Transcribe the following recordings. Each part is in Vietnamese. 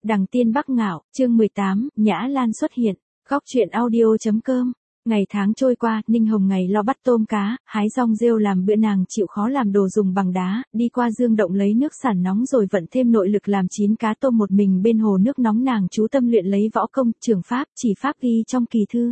Đằng Tiên Bắc Ngạo, chương 18, Nhã Lan xuất hiện. Góc truyện audio.com. Ngày tháng trôi qua, Ninh Hồng ngày lo bắt tôm cá, hái rong rêu làm bữa, nàng chịu khó làm đồ dùng bằng đá, đi qua dương động lấy nước sản nóng rồi vận thêm nội lực làm chín cá tôm một mình bên hồ nước nóng. Nàng chú tâm luyện lấy võ công, trường pháp, chỉ pháp ghi trong kỳ thư.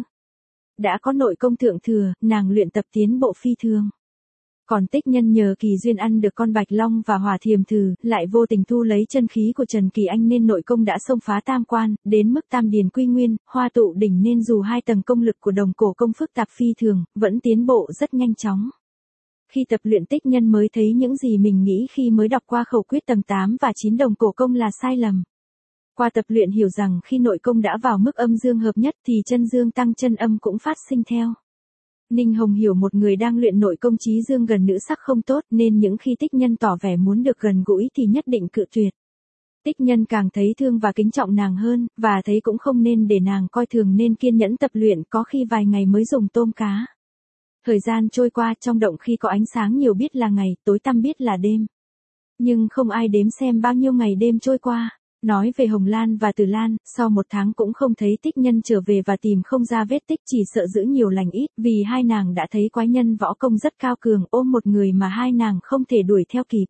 Đã có nội công thượng thừa, nàng luyện tập tiến bộ phi thường. Còn Tích Nhân nhờ kỳ duyên ăn được con bạch long và hỏa thiềm thử, lại vô tình thu lấy chân khí của Trần Kỳ Anh nên nội công đã xông phá tam quan, đến mức tam điền quy nguyên, hoa tụ đỉnh, nên dù hai tầng công lực của đồng cổ công phức tạp phi thường, vẫn tiến bộ rất nhanh chóng. Khi tập luyện, Tích Nhân mới thấy những gì mình nghĩ khi mới đọc qua khẩu quyết tầng 8 và 9 đồng cổ công là sai lầm. Qua tập luyện hiểu rằng khi nội công đã vào mức âm dương hợp nhất thì chân dương tăng chân âm cũng phát sinh theo. Ninh Hồng hiểu một người đang luyện nội công chí dương gần nữ sắc không tốt, nên những khi Tích Nhân tỏ vẻ muốn được gần gũi thì nhất định cự tuyệt. Tích Nhân càng thấy thương và kính trọng nàng hơn, và thấy cũng không nên để nàng coi thường nên kiên nhẫn tập luyện, có khi vài ngày mới dùng tôm cá. Thời gian trôi qua, trong động khi có ánh sáng nhiều biết là ngày, tối tăm biết là đêm. Nhưng không ai đếm xem bao nhiêu ngày đêm trôi qua. Nói về Hồng Lan và Từ Lan, sau 1 tháng cũng không thấy Tích Nhân trở về và tìm không ra vết tích, chỉ sợ giữ nhiều lành ít, vì hai nàng đã thấy quái nhân võ công rất cao cường ôm một người mà hai nàng không thể đuổi theo kịp.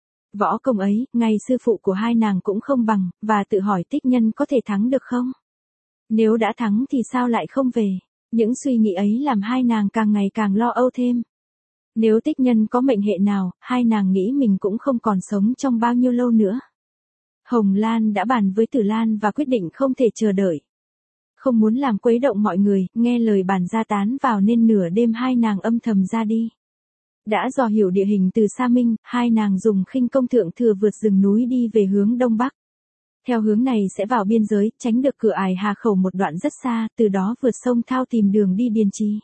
Võ công ấy, ngay sư phụ của hai nàng cũng không bằng, và tự hỏi Tích Nhân có thể thắng được không? Nếu đã thắng thì sao lại không về? Những suy nghĩ ấy làm hai nàng càng ngày càng lo âu thêm. Nếu Tích Nhân có mệnh hệ nào, hai nàng nghĩ mình cũng không còn sống trong bao nhiêu lâu nữa. Hồng Lan đã bàn với Từ Lan và quyết định không thể chờ đợi. Không muốn làm quấy động mọi người, nghe lời bàn ra tán vào nên nửa đêm hai nàng âm thầm ra đi. Đã dò hiểu địa hình từ xa Minh, hai nàng dùng khinh công thượng thừa vượt rừng núi đi về hướng đông bắc. Theo hướng này sẽ vào biên giới, tránh được cửa ải Hà Khẩu một đoạn rất xa, từ đó vượt sông Thao tìm đường đi Điền Trì.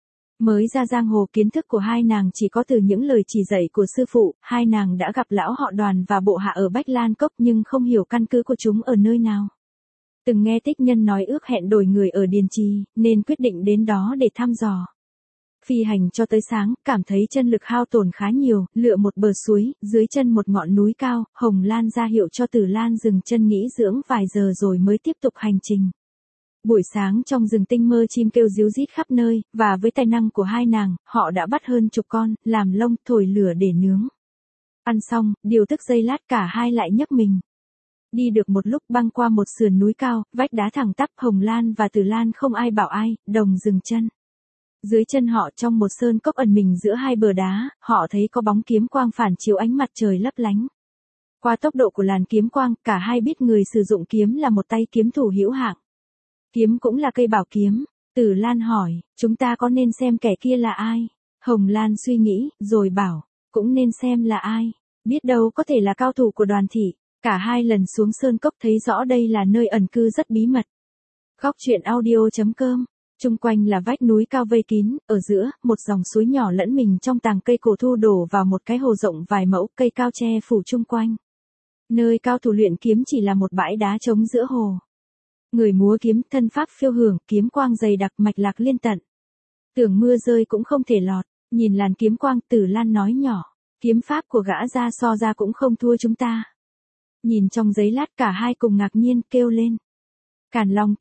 Mới ra giang hồ, kiến thức của hai nàng chỉ có từ những lời chỉ dạy của sư phụ. Hai nàng đã gặp lão họ Đoàn và bộ hạ ở Bách Lan Cốc nhưng không hiểu căn cứ của chúng ở nơi nào. Từng nghe Tích Nhân nói ước hẹn đổi người ở Điền Trì, nên quyết định đến đó để thăm dò. Phi hành cho tới sáng, cảm thấy chân lực hao tổn khá nhiều, lựa một bờ suối, dưới chân một ngọn núi cao, Hồng Lan ra hiệu cho Từ Lan dừng chân nghỉ dưỡng vài giờ rồi mới tiếp tục hành trình. Buổi sáng trong rừng tinh mơ chim kêu ríu rít khắp nơi, và với tài năng của hai nàng, họ đã bắt hơn chục con, làm lông, thổi lửa để nướng. Ăn xong, điều tức giây lát cả hai lại nhấc mình. Đi được một lúc băng qua một sườn núi cao, vách đá thẳng tắp, Hồng Lan và Từ Lan không ai bảo ai, đồng dừng chân. Dưới chân họ trong một sơn cốc ẩn mình giữa hai bờ đá, họ thấy có bóng kiếm quang phản chiếu ánh mặt trời lấp lánh. Qua tốc độ của làn kiếm quang, cả hai biết người sử dụng kiếm là một tay kiếm thủ hữu hạng. Kiếm cũng là cây bảo kiếm. Từ Lan hỏi, chúng ta có nên xem kẻ kia là ai? Hồng Lan suy nghĩ, rồi bảo, cũng nên xem là ai. Biết đâu có thể là cao thủ của Đoàn thị. Cả hai lần xuống sơn cốc thấy rõ đây là nơi ẩn cư rất bí mật. Góc truyện audio.com. Chung quanh là vách núi cao vây kín, ở giữa, một dòng suối nhỏ lẫn mình trong tàng cây cổ thụ đổ vào một cái hồ rộng vài mẫu, cây cao che phủ chung quanh. Nơi cao thủ luyện kiếm chỉ là một bãi đá trống giữa hồ. Người múa kiếm, thân pháp phiêu hưởng, kiếm quang dày đặc, mạch lạc liên tận. Tưởng mưa rơi cũng không thể lọt. Nhìn làn kiếm quang, Từ Lan nói nhỏ, kiếm pháp của gã ra so ra cũng không thua chúng ta. Nhìn trong giấy lát cả hai cùng ngạc nhiên, kêu lên. Càn Long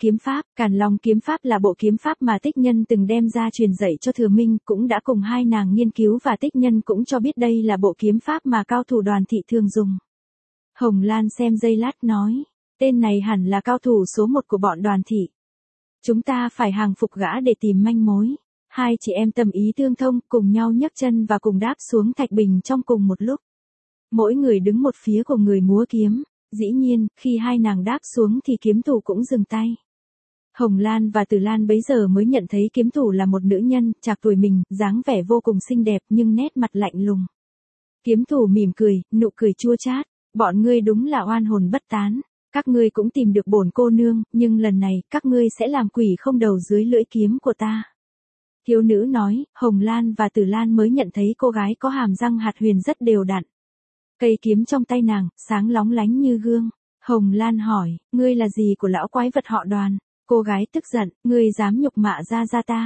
kiếm pháp là bộ kiếm pháp mà Tích Nhân từng đem ra truyền dạy cho Thừa Minh, cũng đã cùng hai nàng nghiên cứu và Tích Nhân cũng cho biết đây là bộ kiếm pháp mà cao thủ Đoàn thị thường dùng. Hồng Lan xem giây lát nói, tên này hẳn là cao thủ số 1 của bọn Đoàn thị. Chúng ta phải hàng phục gã để tìm manh mối. Hai chị em tâm ý tương thông, cùng nhau nhấc chân và cùng đáp xuống thạch bình trong cùng một lúc. Mỗi người đứng một phía của người múa kiếm. Dĩ nhiên, khi hai nàng đáp xuống thì kiếm thủ cũng dừng tay. Hồng Lan và Từ Lan bấy giờ mới nhận thấy kiếm thủ là một nữ nhân, trạc tuổi mình, dáng vẻ vô cùng xinh đẹp nhưng nét mặt lạnh lùng. Kiếm thủ mỉm cười, nụ cười chua chát, bọn ngươi đúng là oan hồn bất tán. Các ngươi cũng tìm được bổn cô nương, nhưng lần này, các ngươi sẽ làm quỷ không đầu dưới lưỡi kiếm của ta. Thiếu nữ nói, Hồng Lan và Từ Lan mới nhận thấy cô gái có hàm răng hạt huyền rất đều đặn. Cây kiếm trong tay nàng, sáng lóng lánh như gương. Hồng Lan hỏi, ngươi là gì của lão quái vật họ Đoàn? Cô gái tức giận, ngươi dám nhục mạ ra ta.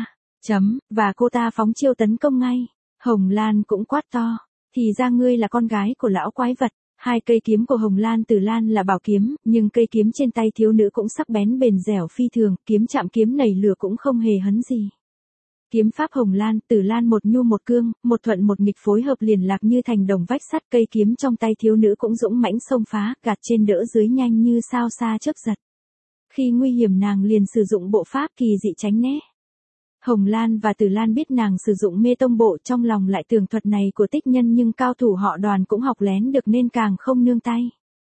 Và cô ta phóng chiêu tấn công ngay. Hồng Lan cũng quát to, thì ra ngươi là con gái của lão quái vật. Hai cây kiếm của Hồng Lan Tử Lan là bảo kiếm, nhưng cây kiếm trên tay thiếu nữ cũng sắc bén bền dẻo phi thường, kiếm chạm kiếm nảy lửa cũng không hề hấn gì. Kiếm pháp Hồng Lan Tử Lan một nhu một cương, một thuận một nghịch phối hợp liền lạc như thành đồng vách sắt, cây kiếm trong tay thiếu nữ cũng dũng mãnh xông phá, gạt trên đỡ dưới nhanh như sao xa chớp giật. Khi nguy hiểm nàng liền sử dụng bộ pháp kỳ dị tránh né. Hồng Lan và Tử Lan biết nàng sử dụng mê tông bộ, trong lòng lại tưởng thuật này của tích nhân, nhưng cao thủ họ Đoàn cũng học lén được nên càng không nương tay.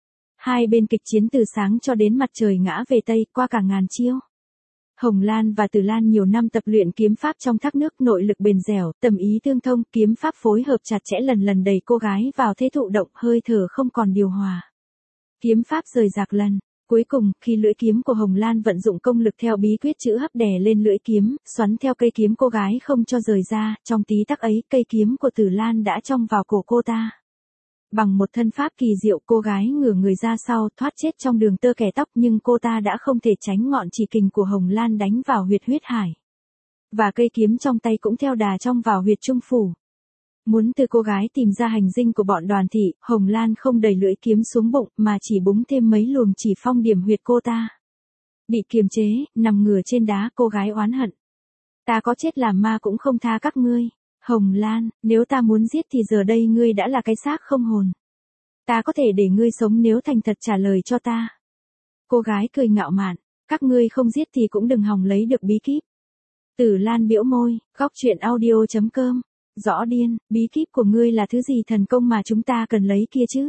Hai bên kịch chiến từ sáng cho đến mặt trời ngã về Tây, qua cả ngàn chiêu. Hồng Lan và Tử Lan nhiều năm tập luyện kiếm pháp trong thác nước, nội lực bền dẻo, tầm ý tương thông, kiếm pháp phối hợp chặt chẽ lần lần đẩy cô gái vào thế thụ động, hơi thở không còn điều hòa. Kiếm pháp rời rạc lần. Cuối cùng, khi lưỡi kiếm của Hồng Lan vận dụng công lực theo bí quyết chữ hấp đè lên lưỡi kiếm, xoắn theo cây kiếm cô gái không cho rời ra, trong tí tắc ấy, cây kiếm của Tử Lan đã trong vào cổ cô ta. Bằng một thân pháp kỳ diệu, cô gái ngửa người ra sau, thoát chết trong đường tơ kẻ tóc, nhưng cô ta đã không thể tránh ngọn chỉ kình của Hồng Lan đánh vào huyệt huyết hải. Và cây kiếm trong tay cũng theo đà trong vào huyệt trung phủ. Muốn từ cô gái tìm ra hành dinh của bọn Đoàn thị, Hồng Lan không đẩy lưỡi kiếm xuống bụng, mà chỉ búng thêm mấy luồng chỉ phong điểm huyệt cô ta. Bị kiềm chế, nằm ngửa trên đá, cô gái oán hận. Ta có chết làm ma cũng không tha các ngươi. Hồng Lan, nếu ta muốn giết thì giờ đây ngươi đã là cái xác không hồn. Ta có thể để ngươi sống nếu thành thật trả lời cho ta. Cô gái cười ngạo mạn, các ngươi không giết thì cũng đừng hòng lấy được bí kíp. Tử Lan bĩu môi, góc truyện audio.com. Rõ điên, bí kíp của ngươi là thứ gì thần công mà chúng ta cần lấy kia chứ?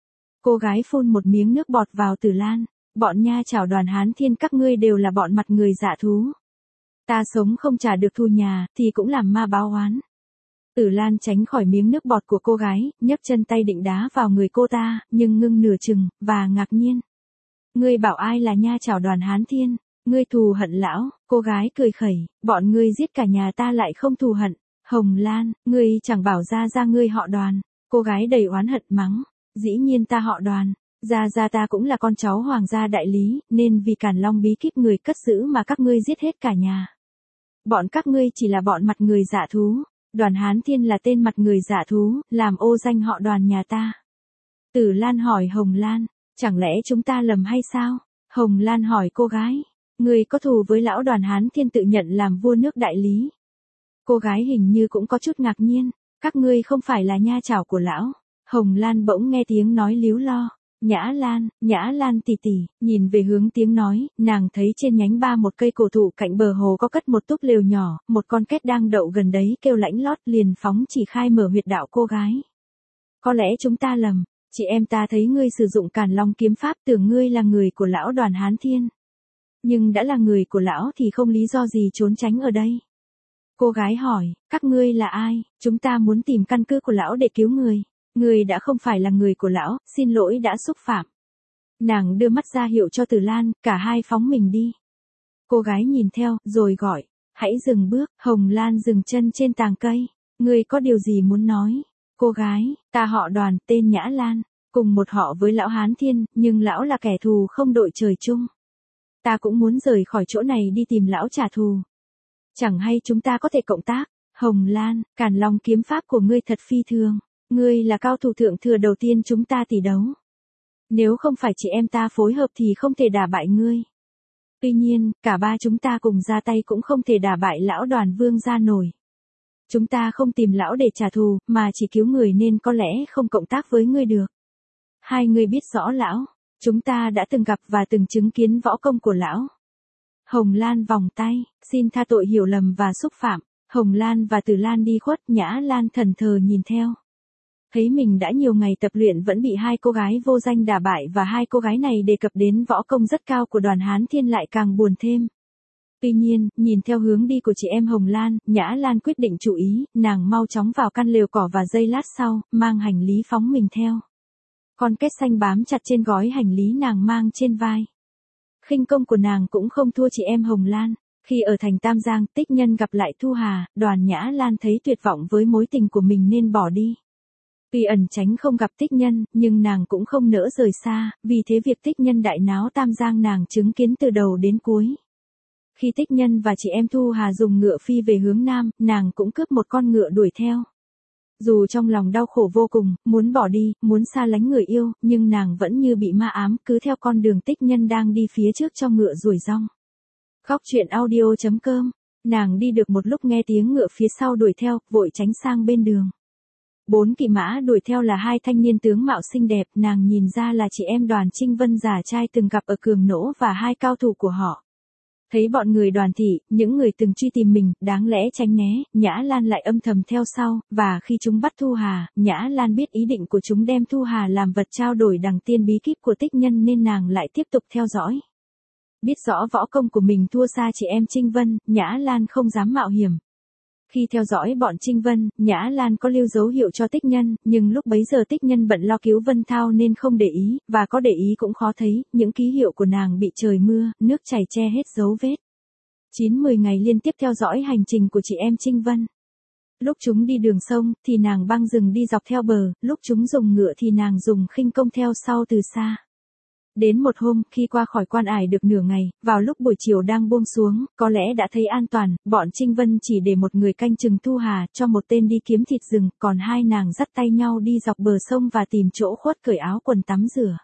Cô gái phun một miếng nước bọt vào Tử Lan. Bọn nha chảo Đoàn Hán Thiên các ngươi đều là bọn mặt người dạ thú. Ta sống không trả được thù nhà, thì cũng làm ma báo oán. Tử Lan tránh khỏi miếng nước bọt của cô gái, nhấc chân tay định đá vào người cô ta, nhưng ngưng nửa chừng, và ngạc nhiên. Ngươi bảo ai là nha chảo Đoàn Hán Thiên? Ngươi thù hận lão, cô gái cười khẩy, bọn ngươi giết cả nhà ta lại không thù hận. Hồng Lan, ngươi chẳng bảo ra ngươi họ Đoàn. Cô gái đầy oán hận mắng, dĩ nhiên ta họ Đoàn. Ra ta cũng là con cháu hoàng gia đại lý, nên vì Càn Long bí kíp người cất giữ mà các ngươi giết hết cả nhà. Bọn các ngươi chỉ là bọn mặt người dạ thú. Đoàn Hán Thiên là tên mặt người dạ thú, làm ô danh họ Đoàn nhà ta. Tử Lan hỏi Hồng Lan, chẳng lẽ chúng ta lầm hay sao? Hồng Lan hỏi cô gái, ngươi có thù với lão Đoàn Hán Thiên tự nhận làm vua nước đại lý. Cô gái hình như cũng có chút ngạc nhiên, các ngươi không phải là nha chảo của lão. Hồng Lan bỗng nghe tiếng nói líu lo, Nhã Lan tỷ tỷ, nhìn về hướng tiếng nói, nàng thấy trên nhánh ba một cây cổ thụ cạnh bờ hồ có cất một túp lều nhỏ, một con két đang đậu gần đấy kêu lãnh lót, liền phóng chỉ khai mở huyệt đạo cô gái. Có lẽ chúng ta lầm, chị em ta thấy ngươi sử dụng Càn Long kiếm pháp tưởng ngươi là người của lão Đoàn Hán Thiên. Nhưng đã là người của lão thì không lý do gì trốn tránh ở đây. Cô gái hỏi, các ngươi là ai? Chúng ta muốn tìm căn cứ của lão để cứu người. Người đã không phải là người của lão, xin lỗi đã xúc phạm. Nàng đưa mắt ra hiệu cho Tử Lan, cả hai phóng mình đi. Cô gái nhìn theo, rồi gọi, hãy dừng bước. Hồng Lan dừng chân trên tàng cây. Ngươi có điều gì muốn nói? Cô gái, ta họ Đoàn, tên Nhã Lan, cùng một họ với lão Hán Thiên, nhưng lão là kẻ thù không đội trời chung. Ta cũng muốn rời khỏi chỗ này đi tìm lão trả thù. Chẳng hay chúng ta có thể cộng tác. Hồng Lan, Càn Long kiếm pháp của ngươi thật phi thường. Ngươi là cao thủ thượng thừa đầu tiên chúng ta tỷ đấu. Nếu không phải chị em ta phối hợp thì không thể đả bại ngươi. Tuy nhiên, cả ba chúng ta cùng ra tay cũng không thể đả bại lão Đoàn vương gia nổi. Chúng ta không tìm lão để trả thù, mà chỉ cứu người nên có lẽ không cộng tác với ngươi được. Hai người biết rõ lão, chúng ta đã từng gặp và từng chứng kiến võ công của lão. Hồng Lan vòng tay, xin tha tội hiểu lầm và xúc phạm. Hồng Lan và Tử Lan đi khuất, Nhã Lan thần thờ nhìn theo. Thấy mình đã nhiều ngày tập luyện vẫn bị hai cô gái vô danh đả bại và hai cô gái này đề cập đến võ công rất cao của Đoàn Hán Thiên lại càng buồn thêm. Tuy nhiên, nhìn theo hướng đi của chị em Hồng Lan, Nhã Lan quyết định chú ý, nàng mau chóng vào căn lều cỏ và giây lát sau, mang hành lý phóng mình theo. Con két xanh bám chặt trên gói hành lý nàng mang trên vai. Khinh công của nàng cũng không thua chị em Hồng Lan. Khi ở thành Tam Giang, Tích Nhân gặp lại Thu Hà, Đoàn Nhã Lan thấy tuyệt vọng với mối tình của mình nên bỏ đi. Tuy ẩn tránh không gặp Tích Nhân, nhưng nàng cũng không nỡ rời xa, vì thế việc Tích Nhân đại náo Tam Giang nàng chứng kiến từ đầu đến cuối. Khi Tích Nhân và chị em Thu Hà dùng ngựa phi về hướng Nam, nàng cũng cướp một con ngựa đuổi theo. Dù trong lòng đau khổ vô cùng, muốn bỏ đi, muốn xa lánh người yêu, nhưng nàng vẫn như bị ma ám, cứ theo con đường tích nhân đang đi phía trước cho ngựa đuổi rong. Khóc chuyện audio.com. Nàng đi được một lúc nghe tiếng ngựa phía sau đuổi theo, vội tránh sang bên đường. 4 kỵ mã đuổi theo là 2 thanh niên tướng mạo xinh đẹp, nàng nhìn ra là chị em Đoàn Trinh Vân giả trai từng gặp ở Cường Nỗ và 2 cao thủ của họ. Thấy bọn người Đoàn thị, những người từng truy tìm mình, đáng lẽ tránh né, Nhã Lan lại âm thầm theo sau, và khi chúng bắt Thu Hà, Nhã Lan biết ý định của chúng đem Thu Hà làm vật trao đổi đằng tiên bí kíp của tích nhân nên nàng lại tiếp tục theo dõi. Biết rõ võ công của mình thua xa chị em Trinh Vân, Nhã Lan không dám mạo hiểm. Khi theo dõi bọn Trinh Vân, Nhã Lan có lưu dấu hiệu cho tích nhân, nhưng lúc bấy giờ tích nhân bận lo cứu Vân Thao nên không để ý, và có để ý cũng khó thấy, những ký hiệu của nàng bị trời mưa, nước chảy che hết dấu vết. 9-10 ngày liên tiếp theo dõi hành trình của chị em Trinh Vân. Lúc chúng đi đường sông, thì nàng băng rừng đi dọc theo bờ, lúc chúng dùng ngựa thì nàng dùng khinh công theo sau từ xa. Đến một hôm, khi qua khỏi Quan Ải được nửa ngày, vào lúc buổi chiều đang buông xuống, có lẽ đã thấy an toàn, bọn Trinh Vân chỉ để một người canh chừng Thu Hà, cho một tên đi kiếm thịt rừng, còn 2 nàng dắt tay nhau đi dọc bờ sông và tìm chỗ khuất cởi áo quần tắm rửa.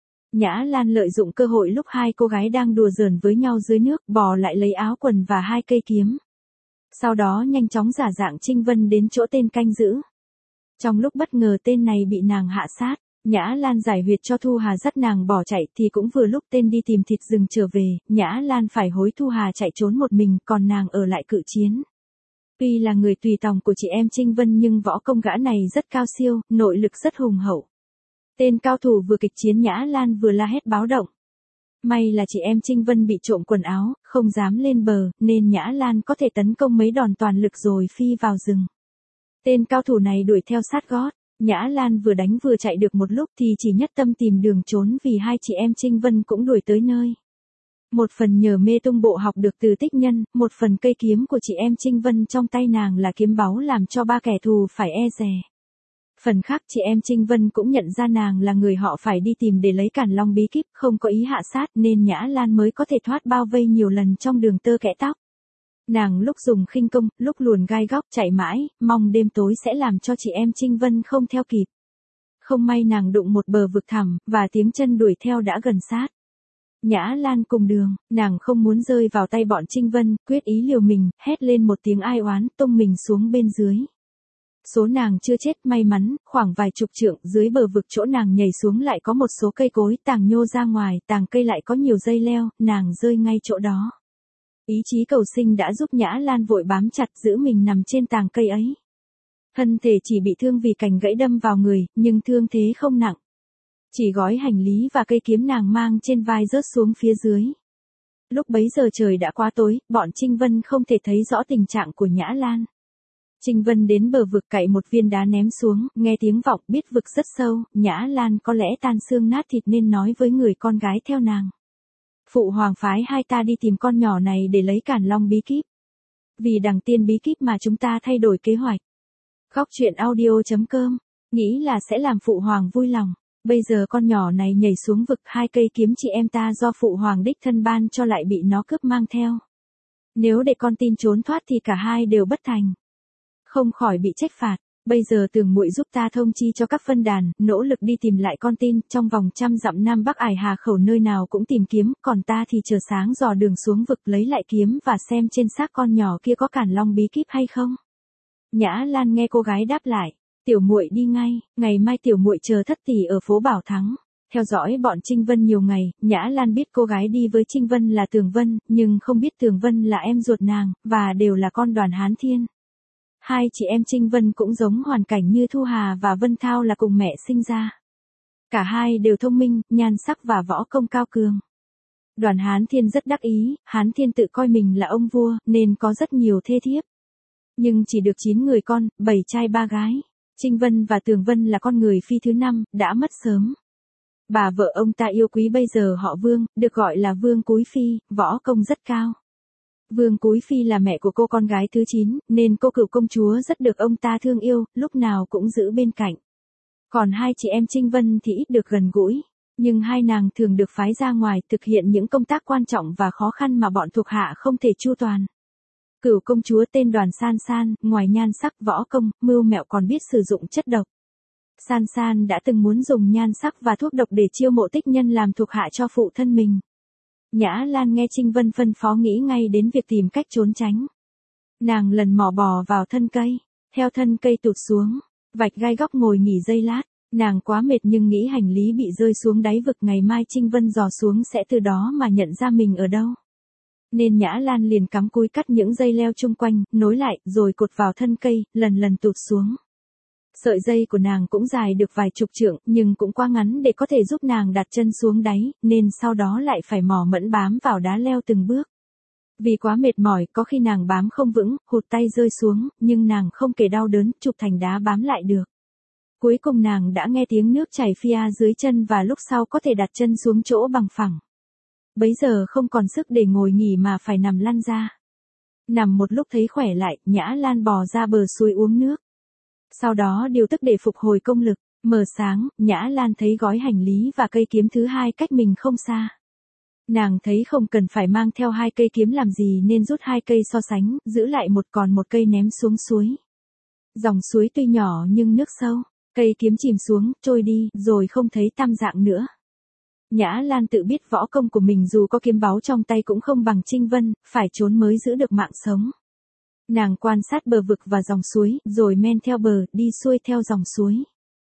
Nhã Lan lợi dụng cơ hội lúc 2 cô gái đang đùa giỡn với nhau dưới nước, bò lại lấy áo quần và 2 cây kiếm. Sau đó nhanh chóng giả dạng Trinh Vân đến chỗ tên canh giữ. Trong lúc bất ngờ tên này bị nàng hạ sát. Nhã Lan giải huyệt cho Thu Hà dắt nàng bỏ chạy thì cũng vừa lúc tên đi tìm thịt rừng trở về, Nhã Lan phải hối Thu Hà chạy trốn một mình, còn nàng ở lại cự chiến. Tuy là người tùy tòng của chị em Trinh Vân nhưng võ công gã này rất cao siêu, nội lực rất hùng hậu. Tên cao thủ vừa kịch chiến Nhã Lan vừa la hét báo động. May là chị em Trinh Vân bị trộm quần áo, không dám lên bờ, nên Nhã Lan có thể tấn công mấy đòn toàn lực rồi phi vào rừng. Tên cao thủ này đuổi theo sát gót. Nhã Lan vừa đánh vừa chạy được một lúc thì chỉ nhất tâm tìm đường trốn vì 2 chị em Trinh Vân cũng đuổi tới nơi. Một phần nhờ mê tung bộ học được từ tích nhân, một phần cây kiếm của chị em Trinh Vân trong tay nàng là kiếm báu làm cho 3 kẻ thù phải e dè. Phần khác chị em Trinh Vân cũng nhận ra nàng là người họ phải đi tìm để lấy Càn Long bí kíp, không có ý hạ sát nên Nhã Lan mới có thể thoát bao vây nhiều lần trong đường tơ kẽ tóc. Nàng lúc dùng khinh công, lúc luồn gai góc chạy mãi, mong đêm tối sẽ làm cho chị em Trinh Vân không theo kịp. Không may nàng đụng một bờ vực thẳm, và tiếng chân đuổi theo đã gần sát. Nhã Lan cùng đường, nàng không muốn rơi vào tay bọn Trinh Vân, quyết ý liều mình, hét lên một tiếng ai oán, tung mình xuống bên dưới. Số nàng chưa chết, may mắn, khoảng vài chục trượng dưới bờ vực chỗ nàng nhảy xuống lại có một số cây cối tàng nhô ra ngoài, tàng cây lại có nhiều dây leo, nàng rơi ngay chỗ đó. Ý chí cầu sinh đã giúp Nhã Lan vội bám chặt giữ mình nằm trên tàng cây ấy. Thân thể chỉ bị thương vì cành gãy đâm vào người, nhưng thương thế không nặng. Chỉ gói hành lý và cây kiếm nàng mang trên vai rớt xuống phía dưới. Lúc bấy giờ trời đã quá tối, bọn Trinh Vân không thể thấy rõ tình trạng của Nhã Lan. Trinh Vân đến bờ vực cậy một viên đá ném xuống, nghe tiếng vọng biết vực rất sâu, Nhã Lan có lẽ tan xương nát thịt nên nói với người con gái theo nàng. Phụ hoàng phái 2 ta đi tìm con nhỏ này để lấy Càn Long bí kíp. Vì đằng tiên bí kíp mà chúng ta thay đổi kế hoạch. Khóc chuyện audio.com, nghĩ là sẽ làm phụ hoàng vui lòng. Bây giờ con nhỏ này nhảy xuống vực, 2 cây kiếm chị em ta do phụ hoàng đích thân ban cho lại bị nó cướp mang theo. Nếu để con tin trốn thoát thì cả 2 đều bất thành. Không khỏi bị trách phạt. Bây giờ Tường muội giúp ta thông chi cho các phân đàn, nỗ lực đi tìm lại con tin, trong vòng 100 dặm Nam Bắc Ải Hà Khẩu nơi nào cũng tìm kiếm, còn ta thì chờ sáng dò đường xuống vực lấy lại kiếm và xem trên xác con nhỏ kia có Càn Long bí kíp hay không. Nhã Lan nghe cô gái đáp lại, tiểu muội đi ngay, ngày mai tiểu muội chờ thất tỷ ở phố Bảo Thắng. Theo dõi bọn Trinh Vân nhiều ngày, Nhã Lan biết cô gái đi với Trinh Vân là Tường Vân, nhưng không biết Tường Vân là em ruột nàng, và đều là con Đoàn Hán Thiên. 2 chị em Trinh Vân cũng giống hoàn cảnh như Thu Hà và Vân Thao là cùng mẹ sinh ra. Cả 2 đều thông minh, nhan sắc và võ công cao cường. Đoàn Hán Thiên rất đắc ý, Hán Thiên tự coi mình là ông vua, nên có rất nhiều thê thiếp. Nhưng chỉ được 9 người con, 7 trai 3 gái. Trinh Vân và Tường Vân là con người phi thứ 5, đã mất sớm. Bà vợ ông ta yêu quý bây giờ họ Vương, được gọi là Vương Cúi Phi, võ công rất cao. Vương Cúi Phi là mẹ của cô con gái thứ 9, nên cô cựu công chúa rất được ông ta thương yêu, lúc nào cũng giữ bên cạnh. Còn 2 chị em Trinh Vân thì ít được gần gũi, nhưng 2 nàng thường được phái ra ngoài thực hiện những công tác quan trọng và khó khăn mà bọn thuộc hạ không thể chu toàn. Cửu công chúa tên Đoàn San San, ngoài nhan sắc võ công, mưu mẹo còn biết sử dụng chất độc. San San đã từng muốn dùng nhan sắc và thuốc độc để chiêu mộ tích nhân làm thuộc hạ cho phụ thân mình. Nhã Lan nghe Trinh Vân phân phó nghĩ ngay đến việc tìm cách trốn tránh. Nàng lần mò bò vào thân cây, theo thân cây tụt xuống, vạch gai góc ngồi nghỉ giây lát. Nàng quá mệt nhưng nghĩ hành lý bị rơi xuống đáy vực ngày mai Trinh Vân dò xuống sẽ từ đó mà nhận ra mình ở đâu. Nên Nhã Lan liền cắm cúi cắt những dây leo chung quanh, nối lại, rồi cột vào thân cây, lần lần tụt xuống. Sợi dây của nàng cũng dài được vài chục trượng, nhưng cũng quá ngắn để có thể giúp nàng đặt chân xuống đáy, nên sau đó lại phải mò mẫm bám vào đá leo từng bước. Vì quá mệt mỏi, có khi nàng bám không vững, hụt tay rơi xuống, nhưng nàng không kể đau đớn, chụp thành đá bám lại được. Cuối cùng nàng đã nghe tiếng nước chảy phia dưới chân và lúc sau có thể đặt chân xuống chỗ bằng phẳng. Bấy giờ không còn sức để ngồi nghỉ mà phải nằm lăn ra. Nằm một lúc thấy khỏe lại, Nhã Lan bò ra bờ suối uống nước. Sau đó điều tức để phục hồi công lực, mờ sáng, Nhã Lan thấy gói hành lý và cây kiếm thứ hai cách mình không xa. Nàng thấy không cần phải mang theo 2 cây kiếm làm gì nên rút 2 cây so sánh, giữ lại còn một cây ném xuống suối. Dòng suối tuy nhỏ nhưng nước sâu, cây kiếm chìm xuống, trôi đi, rồi không thấy tăm dạng nữa. Nhã Lan tự biết võ công của mình dù có kiếm báu trong tay cũng không bằng Trinh Vân, phải trốn mới giữ được mạng sống. Nàng quan sát bờ vực và dòng suối, rồi men theo bờ, đi xuôi theo dòng suối.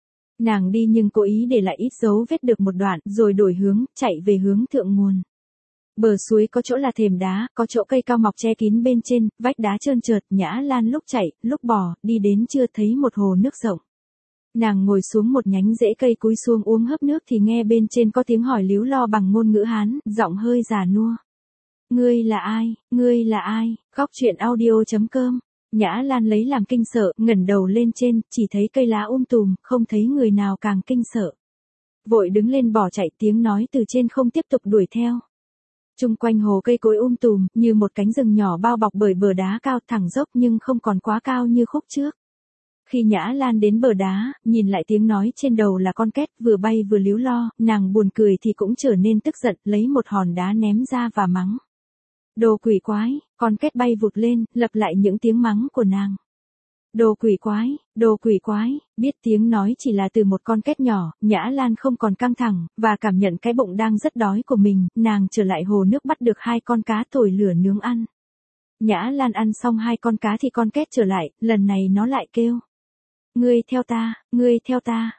Nàng đi nhưng cố ý để lại ít dấu vết được một đoạn, rồi đổi hướng, chạy về hướng thượng nguồn. Bờ suối có chỗ là thềm đá, có chỗ cây cao mọc che kín bên trên, vách đá trơn trượt, Nhã Lan lúc chạy, lúc bò, đi đến chưa thấy một hồ nước rộng. Nàng ngồi xuống một nhánh rễ cây cúi xuống uống hớp nước thì nghe bên trên có tiếng hỏi líu lo bằng ngôn ngữ Hán, giọng hơi già nua. Ngươi là ai, ngươi là ai, Góc truyện audio.com. Nhã Lan lấy làm kinh sợ, ngẩng đầu lên trên, chỉ thấy cây lá tùm, không thấy người nào càng kinh sợ. Vội đứng lên bỏ chạy, tiếng nói từ trên không tiếp tục đuổi theo. Chung quanh hồ cây cối tùm, như một cánh rừng nhỏ bao bọc bởi bờ đá cao thẳng dốc nhưng không còn quá cao như khúc trước. Khi Nhã Lan đến bờ đá, nhìn lại tiếng nói trên đầu là con két vừa bay vừa líu lo, nàng buồn cười thì cũng trở nên tức giận, lấy một hòn đá ném ra và mắng. Đồ quỷ quái, con két bay vụt lên, lặp lại những tiếng mắng của nàng. Đồ quỷ quái, biết tiếng nói chỉ là từ một con két nhỏ, Nhã Lan không còn căng thẳng, và cảm nhận cái bụng đang rất đói của mình, nàng trở lại hồ nước bắt được 2 con cá thổi lửa nướng ăn. Nhã Lan ăn xong 2 con cá thì con két trở lại, lần này nó lại kêu. Ngươi theo ta,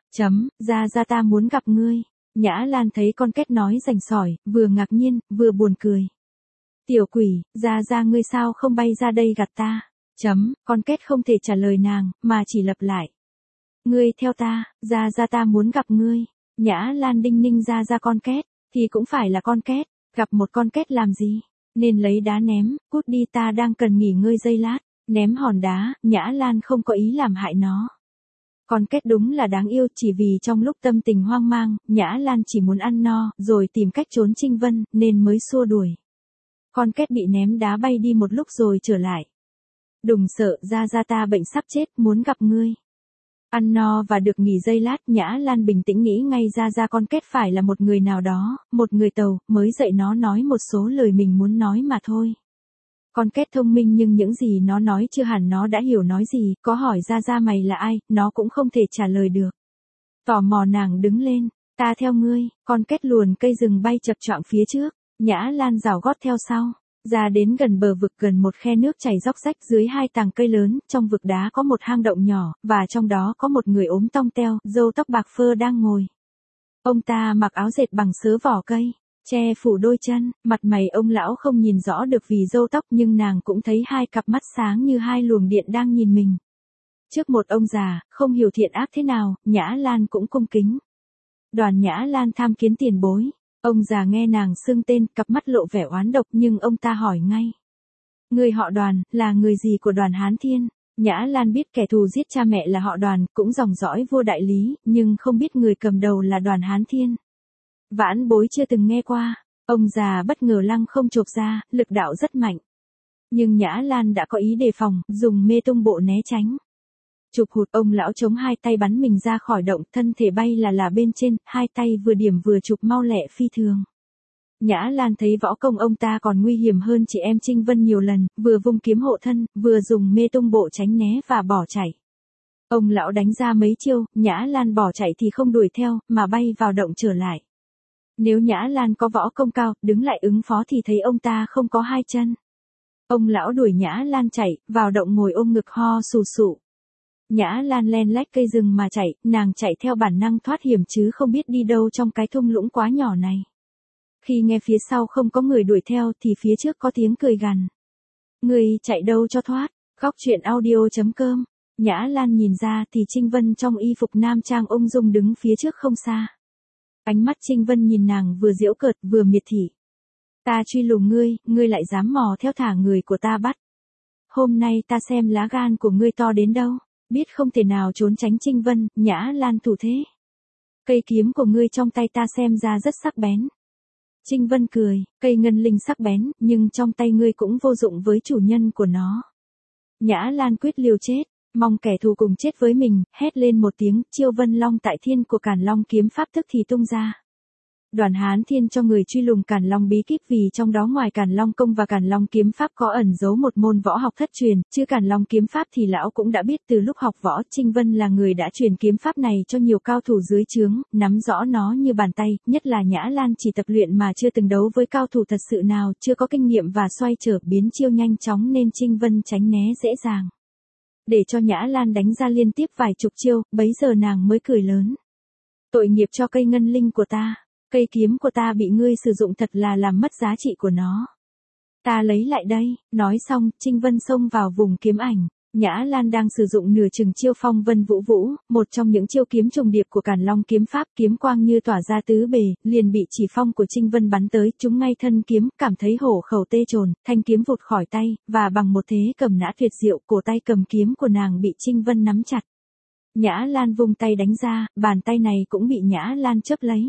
ra ta muốn gặp ngươi. Nhã Lan thấy con két nói rành sỏi, vừa ngạc nhiên, vừa buồn cười. Tiểu quỷ, ra ngươi sao không bay ra đây gặt ta? Con két không thể trả lời nàng, mà chỉ lặp lại. Ngươi theo ta, ra ta muốn gặp ngươi. Nhã Lan đinh ninh ra con két, thì cũng phải là con két, gặp một con két làm gì? Nên lấy đá ném, cút đi ta đang cần nghỉ ngơi giây lát. Ném hòn đá, Nhã Lan không có ý làm hại nó. Con két đúng là đáng yêu, chỉ vì trong lúc tâm tình hoang mang, Nhã Lan chỉ muốn ăn no, rồi tìm cách trốn Trinh Vân, nên mới xua đuổi. Con két bị ném đá bay đi một lúc rồi trở lại. Đừng sợ, ra ta bệnh sắp chết, muốn gặp ngươi. Ăn no và được nghỉ giây lát, Nhã Lan bình tĩnh nghĩ ngay ra con két phải là một người nào đó, một người Tàu, mới dạy nó nói một số lời mình muốn nói mà thôi. Con két thông minh nhưng những gì nó nói chưa hẳn nó đã hiểu nói gì, có hỏi ra mày là ai, nó cũng không thể trả lời được. Tò mò nàng đứng lên, ta theo ngươi, con két luồn cây rừng bay chập choạng phía trước, Nhã Lan rảo gót theo sau, ra đến gần bờ vực gần một khe nước chảy róc rách dưới 2 tàng cây lớn, trong vực đá có một hang động nhỏ, và trong đó có một người ốm tong teo, râu tóc bạc phơ đang ngồi. Ông ta mặc áo dệt bằng sớ vỏ cây, che phủ đôi chân, mặt mày ông lão không nhìn rõ được vì râu tóc nhưng nàng cũng thấy 2 cặp mắt sáng như 2 luồng điện đang nhìn mình. Trước một ông già, không hiểu thiện ác thế nào, Nhã Lan cũng cung kính. Đoàn Nhã Lan tham kiến tiền bối. Ông già nghe nàng xưng tên, cặp mắt lộ vẻ oán độc nhưng ông ta hỏi ngay. Người họ Đoàn, là người gì của Đoàn Hán Thiên? Nhã Lan biết kẻ thù giết cha mẹ là họ Đoàn, cũng dòng dõi vua Đại Lý, nhưng không biết người cầm đầu là Đoàn Hán Thiên. Vãn bối chưa từng nghe qua. Ông già bất ngờ lăng không chộp ra, lực đạo rất mạnh. Nhưng Nhã Lan đã có ý đề phòng, dùng mê tung bộ né tránh. Chụp hụt, ông lão chống 2 tay bắn mình ra khỏi động, thân thể bay là bên trên, 2 tay vừa điểm vừa chụp mau lẹ phi thường. Nhã Lan thấy võ công ông ta còn nguy hiểm hơn chị em Trinh Vân nhiều lần, vừa vung kiếm hộ thân, vừa dùng mê tung bộ tránh né và bỏ chạy. Ông lão đánh ra mấy chiêu, Nhã Lan bỏ chạy thì không đuổi theo, mà bay vào động trở lại. Nếu Nhã Lan có võ công cao, đứng lại ứng phó thì thấy ông ta không có hai chân. Ông lão đuổi Nhã Lan chạy, vào động ngồi ôm ngực ho sù sụ. Nhã Lan len lách cây rừng mà chạy, nàng chạy theo bản năng thoát hiểm chứ không biết đi đâu trong cái thung lũng quá nhỏ này. Khi nghe phía sau không có người đuổi theo thì phía trước có tiếng cười gằn. Người chạy đâu cho thoát, Góc truyện audio.com. Nhã Lan nhìn ra thì Trinh Vân trong y phục nam trang ung dung đứng phía trước không xa. Ánh mắt Trinh Vân nhìn nàng vừa giễu cợt vừa miệt thị. Ta truy lùng ngươi lại dám mò theo thả người của ta bắt. Hôm nay ta xem lá gan của ngươi to đến đâu, biết không thể nào trốn tránh Trinh Vân, Nhã Lan thủ thế. Cây kiếm của ngươi trong tay ta xem ra rất sắc bén. Trinh Vân cười, cây ngân linh sắc bén, nhưng trong tay ngươi cũng vô dụng với chủ nhân của nó. Nhã Lan quyết liều chết, mong kẻ thù cùng chết với mình, hét lên một tiếng, chiêu Vân Long tại thiên của Càn Long kiếm pháp tức thì tung ra. Đoàn Hán Thiên cho người truy lùng Càn Long bí kíp vì trong đó ngoài Càn Long công và Càn Long kiếm pháp có ẩn giấu một môn võ học thất truyền, chứ Càn Long kiếm pháp thì lão cũng đã biết từ lúc học võ. Trinh Vân là người đã truyền kiếm pháp này cho nhiều cao thủ dưới trướng, nắm rõ nó như bàn tay, nhất là Nhã Lan chỉ tập luyện mà chưa từng đấu với cao thủ thật sự nào, chưa có kinh nghiệm và xoay trở biến chiêu nhanh chóng nên Trinh Vân tránh né dễ dàng. Để cho Nhã Lan đánh ra liên tiếp vài chục chiêu, bấy giờ nàng mới cười lớn. Tội nghiệp cho cây ngân linh của ta. Cây kiếm của ta bị ngươi sử dụng thật là làm mất giá trị của nó. Ta lấy lại đây, nói xong, Trinh Vân xông vào vùng kiếm ảnh. Nhã Lan đang sử dụng nửa chừng chiêu phong vân vũ vũ, một trong những chiêu kiếm trùng điệp của Càn Long kiếm pháp, kiếm quang như tỏa ra tứ bề, liền bị chỉ phong của Trinh Vân bắn tới, trúng ngay thân kiếm, cảm thấy hổ khẩu tê trồn, thanh kiếm vụt khỏi tay, và bằng một thế cầm nã tuyệt diệu, cổ tay cầm kiếm của nàng bị Trinh Vân nắm chặt. Nhã Lan vung tay đánh ra, bàn tay này cũng bị Nhã Lan chấp lấy.